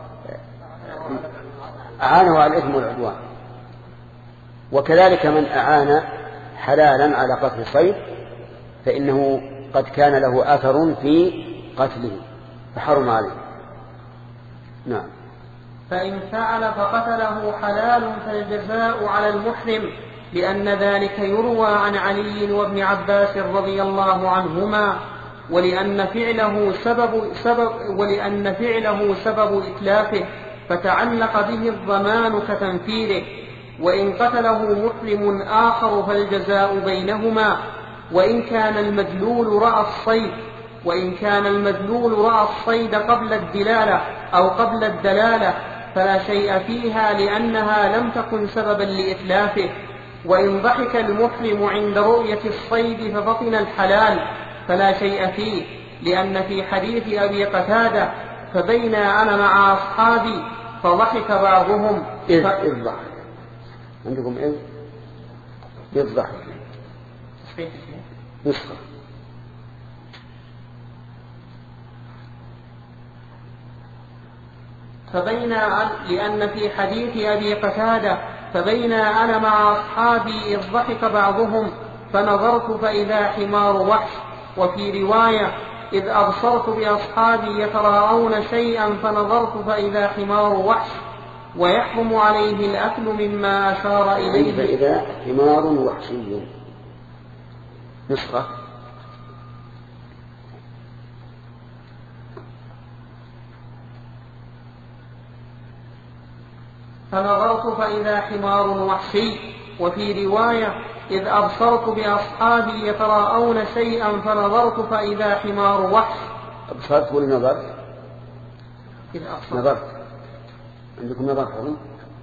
Speaker 2: أعانه على الإثم والعدوان. وكذلك من أعان حلالا على قتل صيد فإنه قد كان له أثر في قتله فحرم عليه. نعم.
Speaker 1: فإن فعل فقتله حلال فالجزاء على المحرم، لأن ذلك يروى عن علي وابن عباس رضي الله عنهما، ولأن فعله سبب, سبب, ولأن فعله سبب إتلافه فتعلق به الضمان كتنفيذه. وإن قتله محرم آخر فالجزاء بينهما. وإن كان المدلول رأى الصيد وإن كان المدلول رأى الصيد قبل الدلالة أو قبل الدلالة فلا شيء فيها، لأنها لم تكن سببا لإتلافه. وإن ضحك المحرم عند رؤية الصيد فبطن الحلال فلا شيء فيه، لأن في حديث أبي قتادة فبين أنا مع أصحابي فضحك بعضهم
Speaker 2: إذ إذ ضحك عندكم إذ إذ ضحك نسخة
Speaker 1: فبين لأن في حديث أبي قتادة فبين أنا مع أصحابي إذ ضحك بعضهم فنظرت فإذا حمار وحش. وفي رواية إذ أبصرت بأصحابي يتراءون شيئا فنظرت فإذا حمار وحش. ويحرم عليه الأكل مما أشار إليه
Speaker 2: فإذا حمار وحشي نسخة
Speaker 1: فنظرت فإذا حمار وحشي. وفي رواية إذ أبصرت بأصحابي يتراءون شيئا فنظرت فإذا حمار وحش.
Speaker 2: أبصرت ولا نظرت؟
Speaker 1: إذ أبصرت.
Speaker 2: نظرت عندكم نظرت حرم؟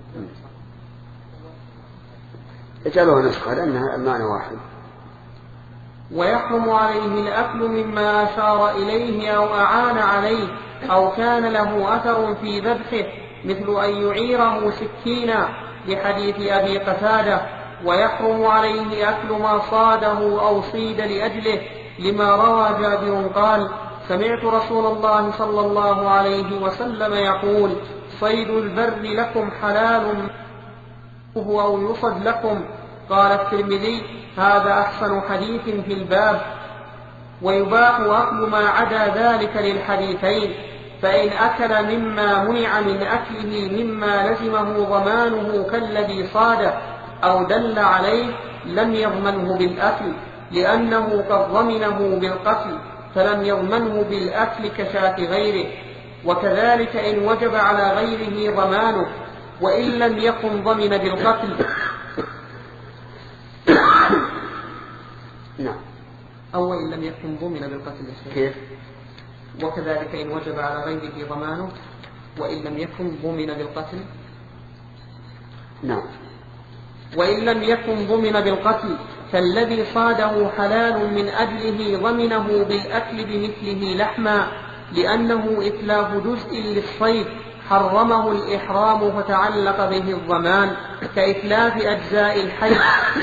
Speaker 2: اجعلوها نسخة لأنها المعنى واحد.
Speaker 1: ويحرم عليه الأكل مما أشار إليه أو أعان عليه أو كان له أثر في ذبحه، مثل أن يعيره سكينا لحديث أبي قتادة. ويحرم عليه أكل ما صاده أو صيد لأجله، لما روى جابر قال سمعت رسول الله صلى الله عليه وسلم يقول صيد البر لكم حلال أو يصد لكم. قال الترمذي هذا أحسن حديث في الباب. ويباح أكل ما عدا ذلك للحديثين، فإن أكل مما منع من أكله مما لزمه ضمانه كالذي صاده أو دل عليه لم يضمنه بالأكل، لأنه قد ضمنه بالقتل فلم يضمنه بالأكل كشاة غيره. وكذلك إن وجب على غيره ضمانه وإن لم يكن ضمن بالقتل.
Speaker 2: نعم.
Speaker 1: أو إن لم يكن ضمن بالقتل.
Speaker 2: كيف؟
Speaker 1: وكذلك إن وجب على غيره ضمانه وإن لم يكن ضمن بالقتل.
Speaker 2: نعم.
Speaker 1: وإن لم يكن ضمن بالقتل فالذي صاده حلال من أجله ضمنه بالأكل بمثله لحما، لأنه إتلاف جزء للصيد حرمه الإحرام فتعلق به الضمان كإتلاف أجزاء الحي.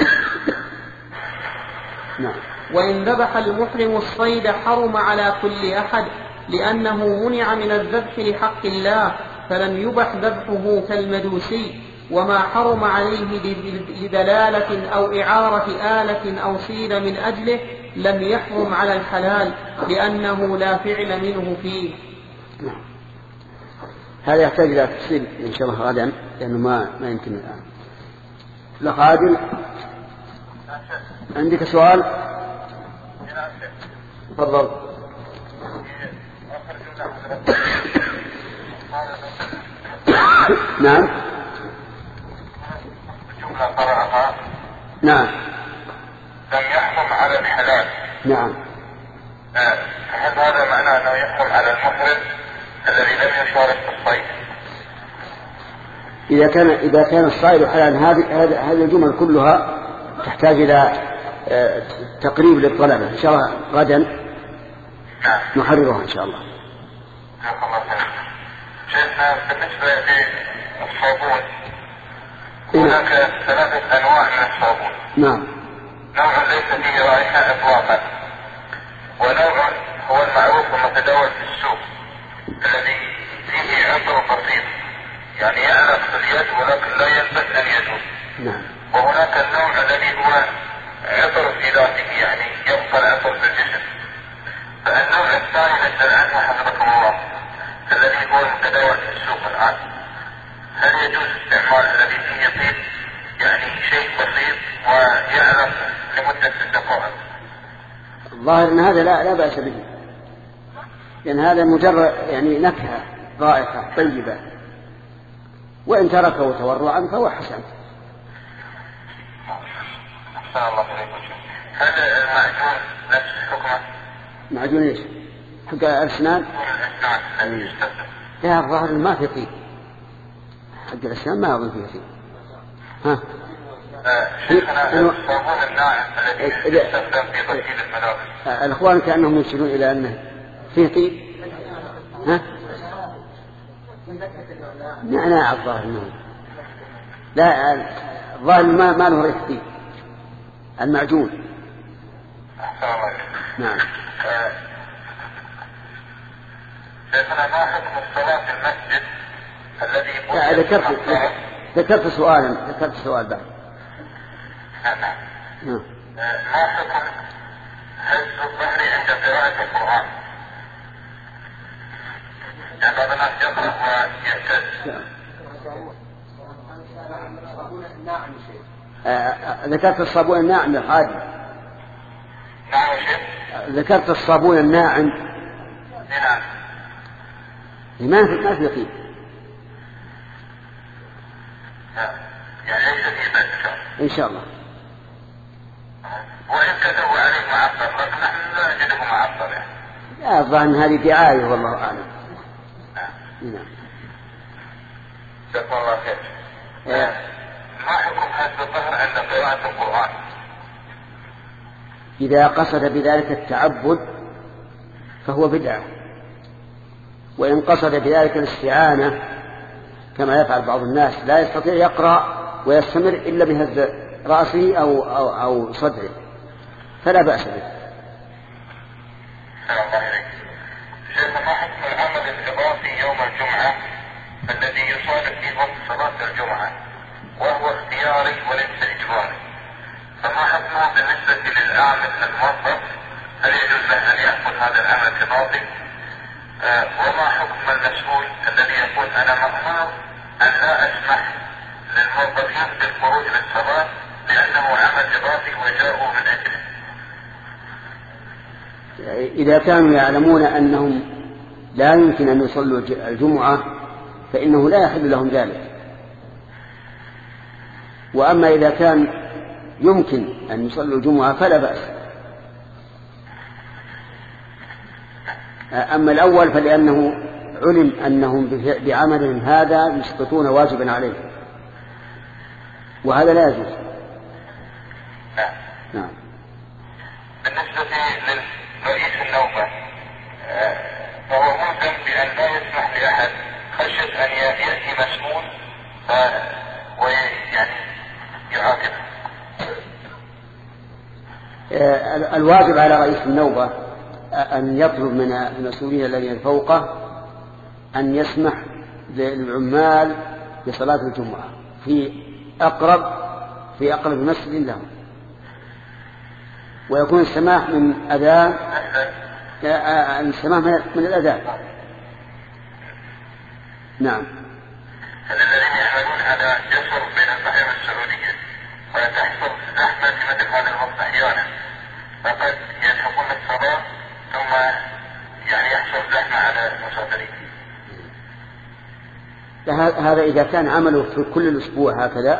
Speaker 2: نعم.
Speaker 1: وإن ذبح المحرم الصيد حرم على كل أحد، لأنه منع من الذبح لحق الله فلم يبح ذبحه كالمدوسي. وما حرم عليه لدلالة أو إعارة آلة أو صيد من أجله لم يحرم على الحلال، لأنه لا فعل منه فيه.
Speaker 2: هذا يحتاج إلى تفصيل إن شاء الله غدا لأنه ما ما يمكن الآن. الأخ عادل عندك سؤال؟ تفضل. نعم.
Speaker 4: جملة قرأها.
Speaker 2: نعم.
Speaker 4: لم يحرم على الحلال.
Speaker 2: نعم.
Speaker 4: هل هذا معناه أنه يحرم على المحرم الذي لم يشارك في الصيد؟
Speaker 2: إذا كان إذا كان الصيد حلالا هذه هذه الجمل كلها تحتاج إلى تقريب للطلبة إن شاء الله غدا نحررها إن شاء الله.
Speaker 4: جزاك الله خير. شيخنا بالنسبة للصابون هناك ثلاثة أنواع من الصابون.
Speaker 2: نعم.
Speaker 4: نوع ليس فيه رائحة إطلاقا، ونوع هو المعروف والمتداول في السوق الذي فيه عطر بسيط يعني يعلق في اليد ولكن لا يلبس أن يجوز.
Speaker 2: نعم.
Speaker 4: وهناك النوع الذي هو عطر في ذاته يعني يبقى العطر في الجسم. فالنوع الثاني نسأل عنه حفظكم الله الذي هو المتداول في السوق الآن، هل يجوز استعمال الذي فيه طيب يعني شيء بسيط ويعلق لمدة ست دقائق؟
Speaker 2: الظاهر أن هذا لا لا بأس به، لأن هذا مجرد يعني نكهة رائحة طيبة، وإن تركه تورعا فهو حسن.
Speaker 4: أحسن الله إليكم. هل المعجون نفس حكمه؟
Speaker 2: معجون إيش؟ حق الأسنان؟
Speaker 4: الأسنان الذي يستخدم.
Speaker 2: لا الظاهر ما في طيب، حق الأسنان ما أظن فيه طيب. ها؟
Speaker 4: شيخنا الصابون الناعم الذي يستخدم في غسيل الملابس.
Speaker 2: الأخوان كأنهم يشيرون إلى أنه فيه طيب. ها؟ نعناع الظاهر منه. لا الظاهر ما ما له ريح طيب. المعجون.
Speaker 4: أحسن الله إليك.
Speaker 2: نعم.
Speaker 4: شيخنا ما حكم الصلاة في المسجد الذي
Speaker 2: لا ذكرت ذكرت سؤالا ذكرت سؤال بعد.
Speaker 4: نعم.
Speaker 2: نعم.
Speaker 4: ما حكم حفظ الظهر عند قراءة القرآن؟ يعني بعض الناس يقرأ ويعتز.
Speaker 2: ذكرت الصابون الناعم يا حاج.
Speaker 4: نعم يا شيخ.
Speaker 2: ذكرت الصابون الناعم.
Speaker 4: نعم.
Speaker 2: ما في ما في طيب.
Speaker 4: يعني ليس في بأس
Speaker 2: إن شاء الله.
Speaker 4: وإن كتبوا عليه معطر لكن نحن لا نجده معطر يعني.
Speaker 2: لا الظاهر هذه دعاية والله أعلم.
Speaker 4: نعم. جزاكم الله خير. ما حكم حفظ الظهر عند قراءة القرآن؟
Speaker 2: إذا قصد بذلك التعبد فهو بدعة، وإن قصد بذلك الاستعانة كما يفعل بعض الناس لا يستطيع يقرأ ويستمر إلا بهز رأسه أو, أو, أو صدره فلا بأس به.
Speaker 4: الله إليك. شيخ ما حكم العمل الإضافي يوم الجمعة الذي يصادف في وقت صلاة الجمعة وهو اختياري وليس إجباري، فما حكمه بالنسبة للعامل الموظف؟ هل يجوز له أن يأخذ هذا العمل الإضافي؟ آه وما حكم المسؤول الذي يقول أنا مأمور أن لا أسمح للموظفين بالخروج للصلاة لأنه عمل إضافي وجاءوا من أجله؟
Speaker 2: إذا كانوا يعلمون أنهم لا يمكن أن يصلوا الجمعة فإنه لا يحل لهم ذلك. وأما إذا كان يمكن أن يصلوا الجمعة فلا بأس. أما الأول فلأنه علم أنهم بعملهم هذا يسقطون واجبا عليه، وهذا لا يجوز.
Speaker 4: نعم.
Speaker 2: نعم.
Speaker 4: بالنسبة لرئيس النوبة فهو ملزم بأن لا يسمح لأحد خشية أن يأتي مسؤول ويعني يعاقب.
Speaker 2: الواجب على رئيس النوبة أن يطلب من المسؤولين الذين فوقه أن يسمح للعمال بصلاة الجمعة في أقرب في أقرب مسجد لهم، ويكون السماح من أذان السماح من الأذان نعم.
Speaker 4: الذين يعملون على جسر بين البحرين السعودية وتحصل زحمة في مثل هذا الوقت أحيانا، فقد يلحقون الصلاة ثم يعني يحصل زحمة على المسافرين.
Speaker 2: هذا إذا كان عمله في كل الأسبوع هكذا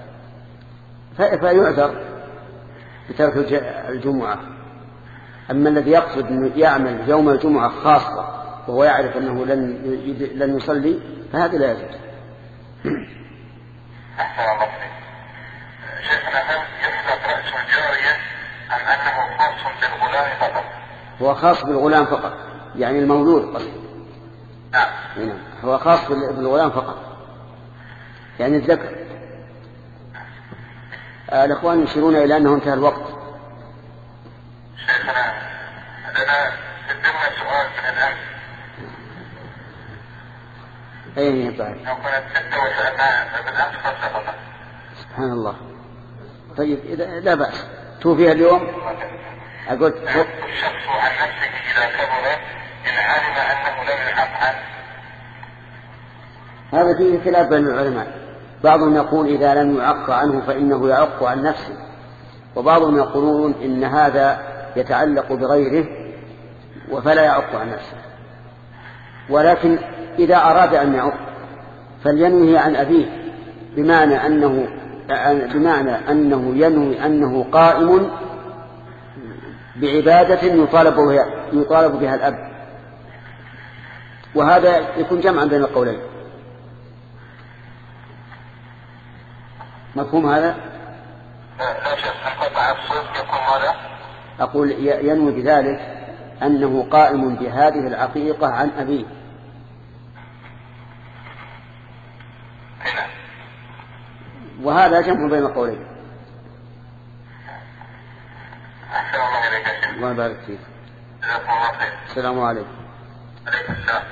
Speaker 2: فيعذر بترك الجمعة. أما الذي يقصد أنه يعمل يوم الجمعة خاصة وهو يعرف أنه لن لن يصلي فهذا لا يجوز.
Speaker 4: أحسن الله إليك. شيخنا هل يحلق رأس الجارية أم أنه خاص بالغلام فقط؟
Speaker 2: هو خاص بالغلام فقط، يعني المولود قصد.
Speaker 4: نعم.
Speaker 2: هو خاص بالغلام فقط، يعني الذكر. آه الإخوان يشيرون إلى أنه انتهى الوقت.
Speaker 4: شيخنا لنا قدمنا سؤال من الأمس.
Speaker 2: أين يطلع؟
Speaker 4: لو كانت ستة وسألنا بالأمس خمسة فقط.
Speaker 2: سبحان الله. طيب إذا لا بأس توفيها اليوم. أقول
Speaker 4: الشخص عن نفسه إذا كبر إن علم أنه لم يحق عنه.
Speaker 2: هذا فيه خلاف بين العلماء، بعضهم يقول إذا لم يعق عنه فإنه يعق عن نفسه، وبعضهم يقولون إن هذا يتعلق بغيره وفلا يعق عن نفسه. ولكن إذا أراد أن يعق فلينوه عن أبيه، بمعنى أنه بمعنى أنه ينوي أنه قائم بعبادة يطالب بها, يطالب بها الأب، وهذا يكون جمعا بين القولين. مفهوم هذا؟
Speaker 4: لا شك انقطع الصوت يكون ماذا؟
Speaker 2: أقول ينوي بذلك أنه قائم بهذه العقيقة عن أبيه.
Speaker 4: هنا.
Speaker 2: وهذا جمع بين القولين.
Speaker 4: أحسن الله إليك يا شيخ.
Speaker 2: الله يبارك فيك.
Speaker 4: جزاكم الله خير.
Speaker 2: السلام عليكم.
Speaker 4: عليكم السلام.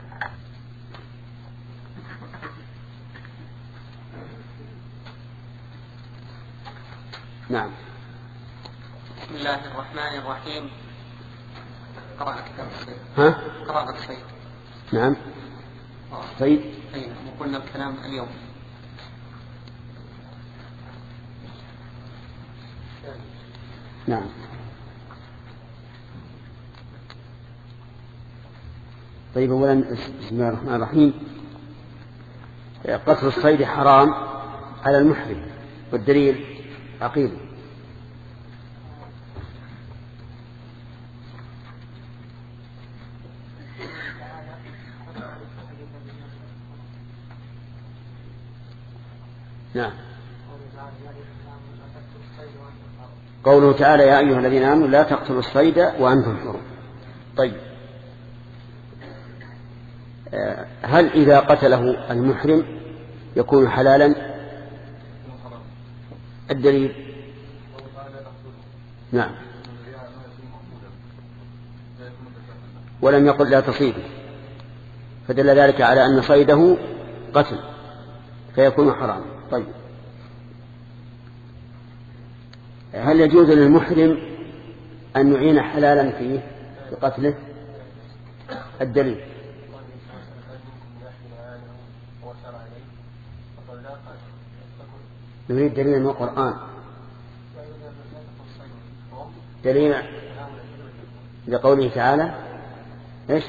Speaker 2: نعم.
Speaker 1: بسم الله الرحمن الرحيم. قراءة كتاب الصيد.
Speaker 2: ها؟
Speaker 1: قراءة الصيد.
Speaker 2: نعم. صيد.
Speaker 1: أي وقلنا الكلام اليوم.
Speaker 2: نعم. طيب أولا بسم الله الرحمن الرحيم. قتل الصيد حرام على المحرم، والدليل عقيل. نعم. قوله تعالى يا أيها الذين آمنوا لا تقتلوا الصيد وأنتم حرم. طيب هل إذا قتله المحرم يكون حلالا؟ الدليل نعم. ولم يقل لا تصيده، فدل ذلك على أن صيده قتل فيكون حرام. طيب هل يجوز للمحرم أن يعين حلالا فيه بقتله؟ الدليل نريد دليل من القرآن. دليل لقوله تعالى إيش؟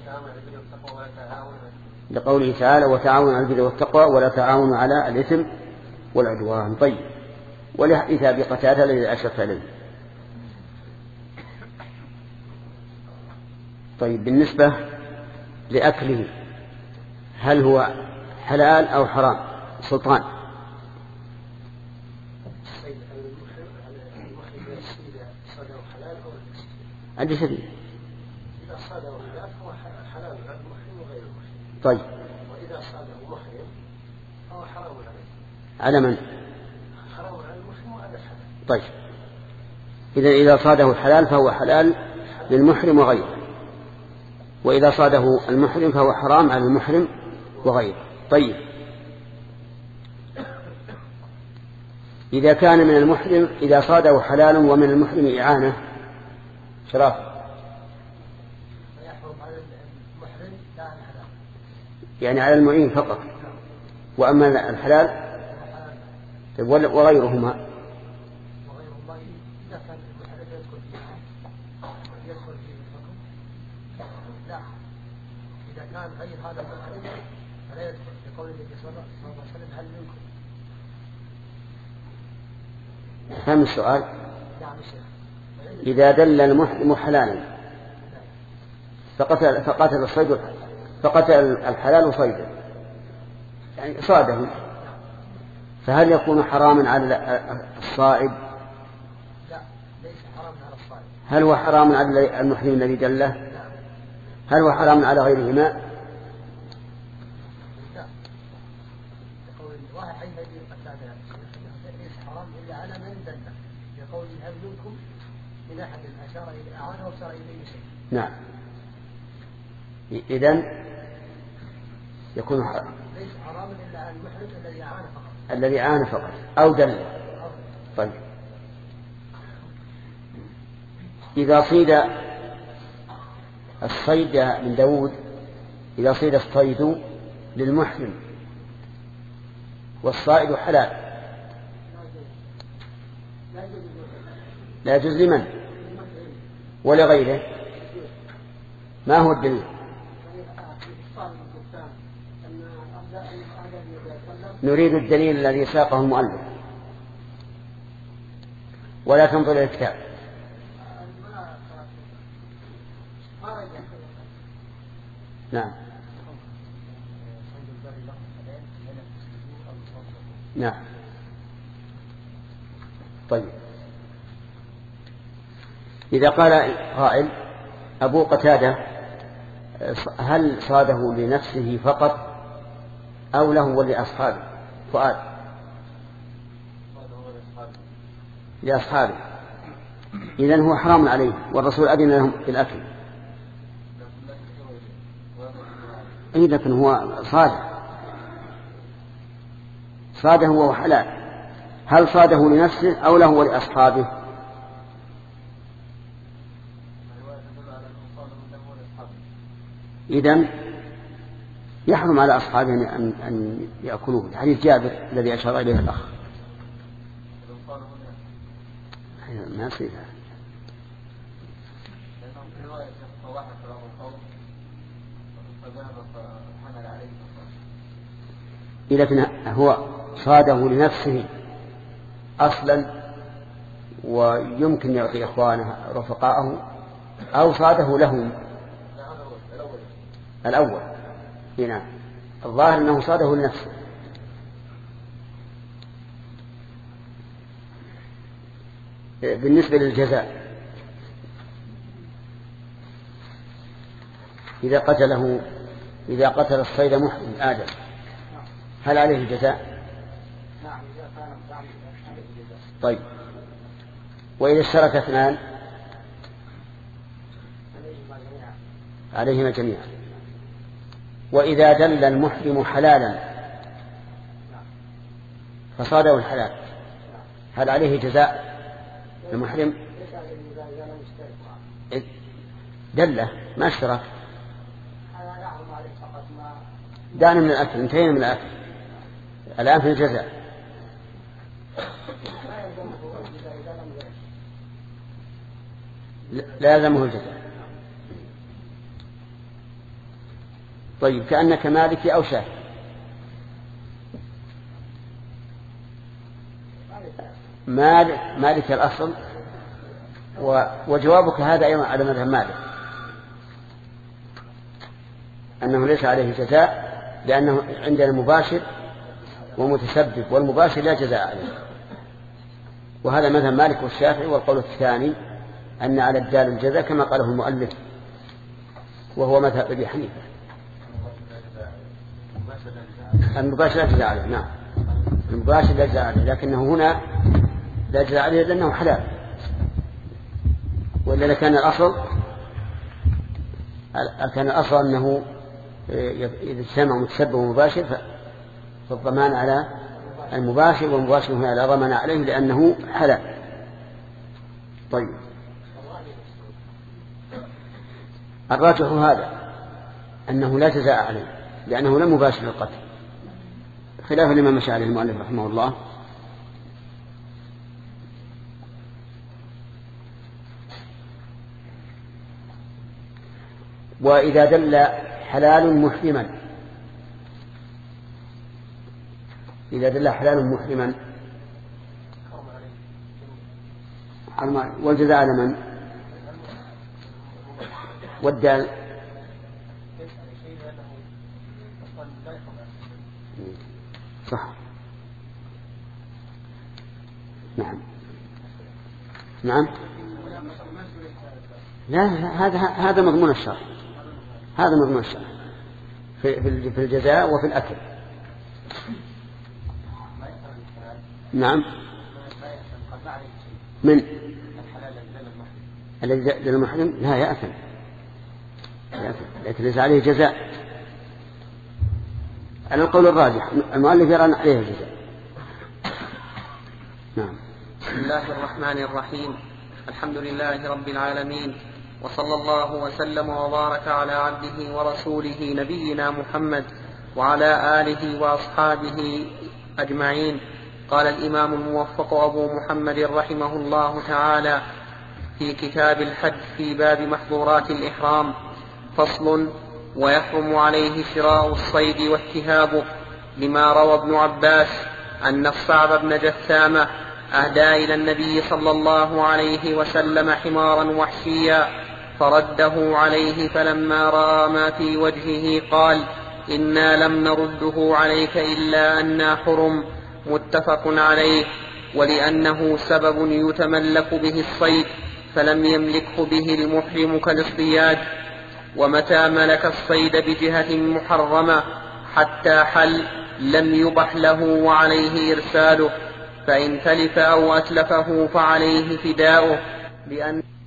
Speaker 2: لقوله تعالى وتعاونوا على البر والتقوى ولا تعاونوا على الإثم والعدوان. طيب ولحديث أبي قتادة الذي أشرت عليه. طيب بالنسبة لأكله هل هو حلال أو حرام؟ سلطان. عندي سبيل.
Speaker 3: إذا صاده ذات هو حلال على المحرم وغير المحرم.
Speaker 2: طيب.
Speaker 3: وإذا صاده محرم فهو حرام عليه.
Speaker 2: على من؟
Speaker 3: حرام على المحرم وعلى الحلال.
Speaker 2: طيب. إذا إذا صاده الحلال فهو حلال للمحرم وغيره، وإذا صاده المحرم فهو حرام على المحرم وغيره. طيب إذا كان من المحرم إذا صاده حلال ومن المحرم إعانة شراف
Speaker 3: فيحرم على المحرم لا على الحلال.
Speaker 2: يعني على المعين فقط. وأما الحلال وغيرهما
Speaker 5: إذا كان غير هذا المحرم فلا يدخل لقول النبي صلى الله عليه وسلم هل منكم.
Speaker 2: فهم السؤال؟
Speaker 5: نعم الشيخ.
Speaker 2: إذا دل المحرم حلالا فقتل فقتل الصيد فقتل الحلال صيدا يعني صاده، فهل يكون حراما على الصائد؟
Speaker 5: لا ليس حراما على الصائد.
Speaker 2: هل هو حرام على المحرم الذي دله؟ هل هو حرام على غيرهما؟
Speaker 5: لا. يقول واحد حي الذي قتل ليس حرام إلا على من دله يقول هل منكم من أحد أشار إلى أعانه وأشار إليه شيء.
Speaker 2: نعم. إذن يكون حرام.
Speaker 5: ليس حراما إلا على المحرم الذي أعان فقط.
Speaker 2: الذي أعان فقط أو دل. طيب إذا صيد الصيد من داود، إذا صيد الصيد للمحرم والصائد حلال لا يجوز لمن ولغيره، ما هو الدليل؟ نريد الدليل الذي ساقه المؤلف ولا تنظر إلى الكتاب. نعم نعم. طيب إذا قال قائل أبو قتادة هل صاده لنفسه فقط أو له ولأصحابه؟ فؤاد لأصحابه، إذن هو حرام عليه والرسول أذن لهم بالأكل. أي لكن هو صاده صاده وهو حلال، هل صاده لنفسه أو له ولأصحابه؟ إذن يحرم على أصحابه أن, أن يأكلوه. حديث جابر الذي أشار إليه الأخ ما يصير. إذا كان هو صاده لنفسه أصلا ويمكن يعطي إخوانه رفقاءه أو صاده لهم الأول هنا الظاهر أنه صاده لنفسه. بالنسبة للجزاء إذا قتله إذا قتل الصيد محرم آدم هل عليه جزاء؟ طيب وإذا اشترك اثنان عليهما جميعا. وإذا دل المحرم حلالا فصاده الحلال هل عليه جزاء المحرم؟ دله ما اشترك. دعنا من الأكل، انتهينا من الأكل، الآن في الجزاء. لا يلزمه الجزاء. طيب كأنك مالكي أو شافعي. مالك مالك الأصل وجوابك هذا أيضا على مذهب مالك أنه ليس عليه جزاء لأنه عندنا مباشر ومتسبب والمباشر لا جزاء عليه. وهذا مذهب مالك والشافعي. والقول الثاني أن على الدال الجزاء كما قاله المؤلف وهو مذهب أبي حنيفة. المباشر لا جزاء عليه. نعم المباشر لا جزاء عليه لكنه هنا لا جزاء عليه لأنه حلال. وإلا كان الأصل كان الأصل أنه إذا اجتمع متسبب ومباشر فالضمان على المباشر والمباشر هنا لا ضمان عليه لأنه حلال. طيب الراجح هذا أنه لا جزاء عليه لأنه لم يباشر القتل، خلافا لما مشى عليه المؤلف رحمه الله. وإذا دل حلال محرما إذا دل حلال محرما والجزاء على من؟ والدال صح. نعم نعم لا هذا هذا مضمون الشرع، هذا مضمون الشرع في في الجزاء وفي الأكل. نعم من الذي دل المحرم لا يأثم، لكن ليس عليه جزاء على القول الراجح. المؤلف يرى عليه جزاء. نعم.
Speaker 1: بسم الله الرحمن الرحيم. الحمد لله رب العالمين، وصلى الله وسلم وبارك على عبده ورسوله نبينا محمد وعلى آله وأصحابه أجمعين. قال الإمام الموفق أبو محمد رحمه الله تعالى في كتاب الحج في باب محظورات الإحرام: فصل: ويحرم عليه شراء الصيد واتهابه، لما روى ابن عباس أن الصعب بن جثامة أهدى إلى النبي صلى الله عليه وسلم حمارا وحشيا فرده عليه، فلما رأى ما في وجهه قال: إنا لم نرده عليك إلا أنا حرم. متفق عليه. ولأنه سبب يتملك به الصيد فلم يملكه به المحرم كالاصطياد. ومتى ملك الصيد بجهة محرمة حتى حل لم يبح له وعليه إرساله، فإن تلف أو أتلفه فعليه فداؤه، لأن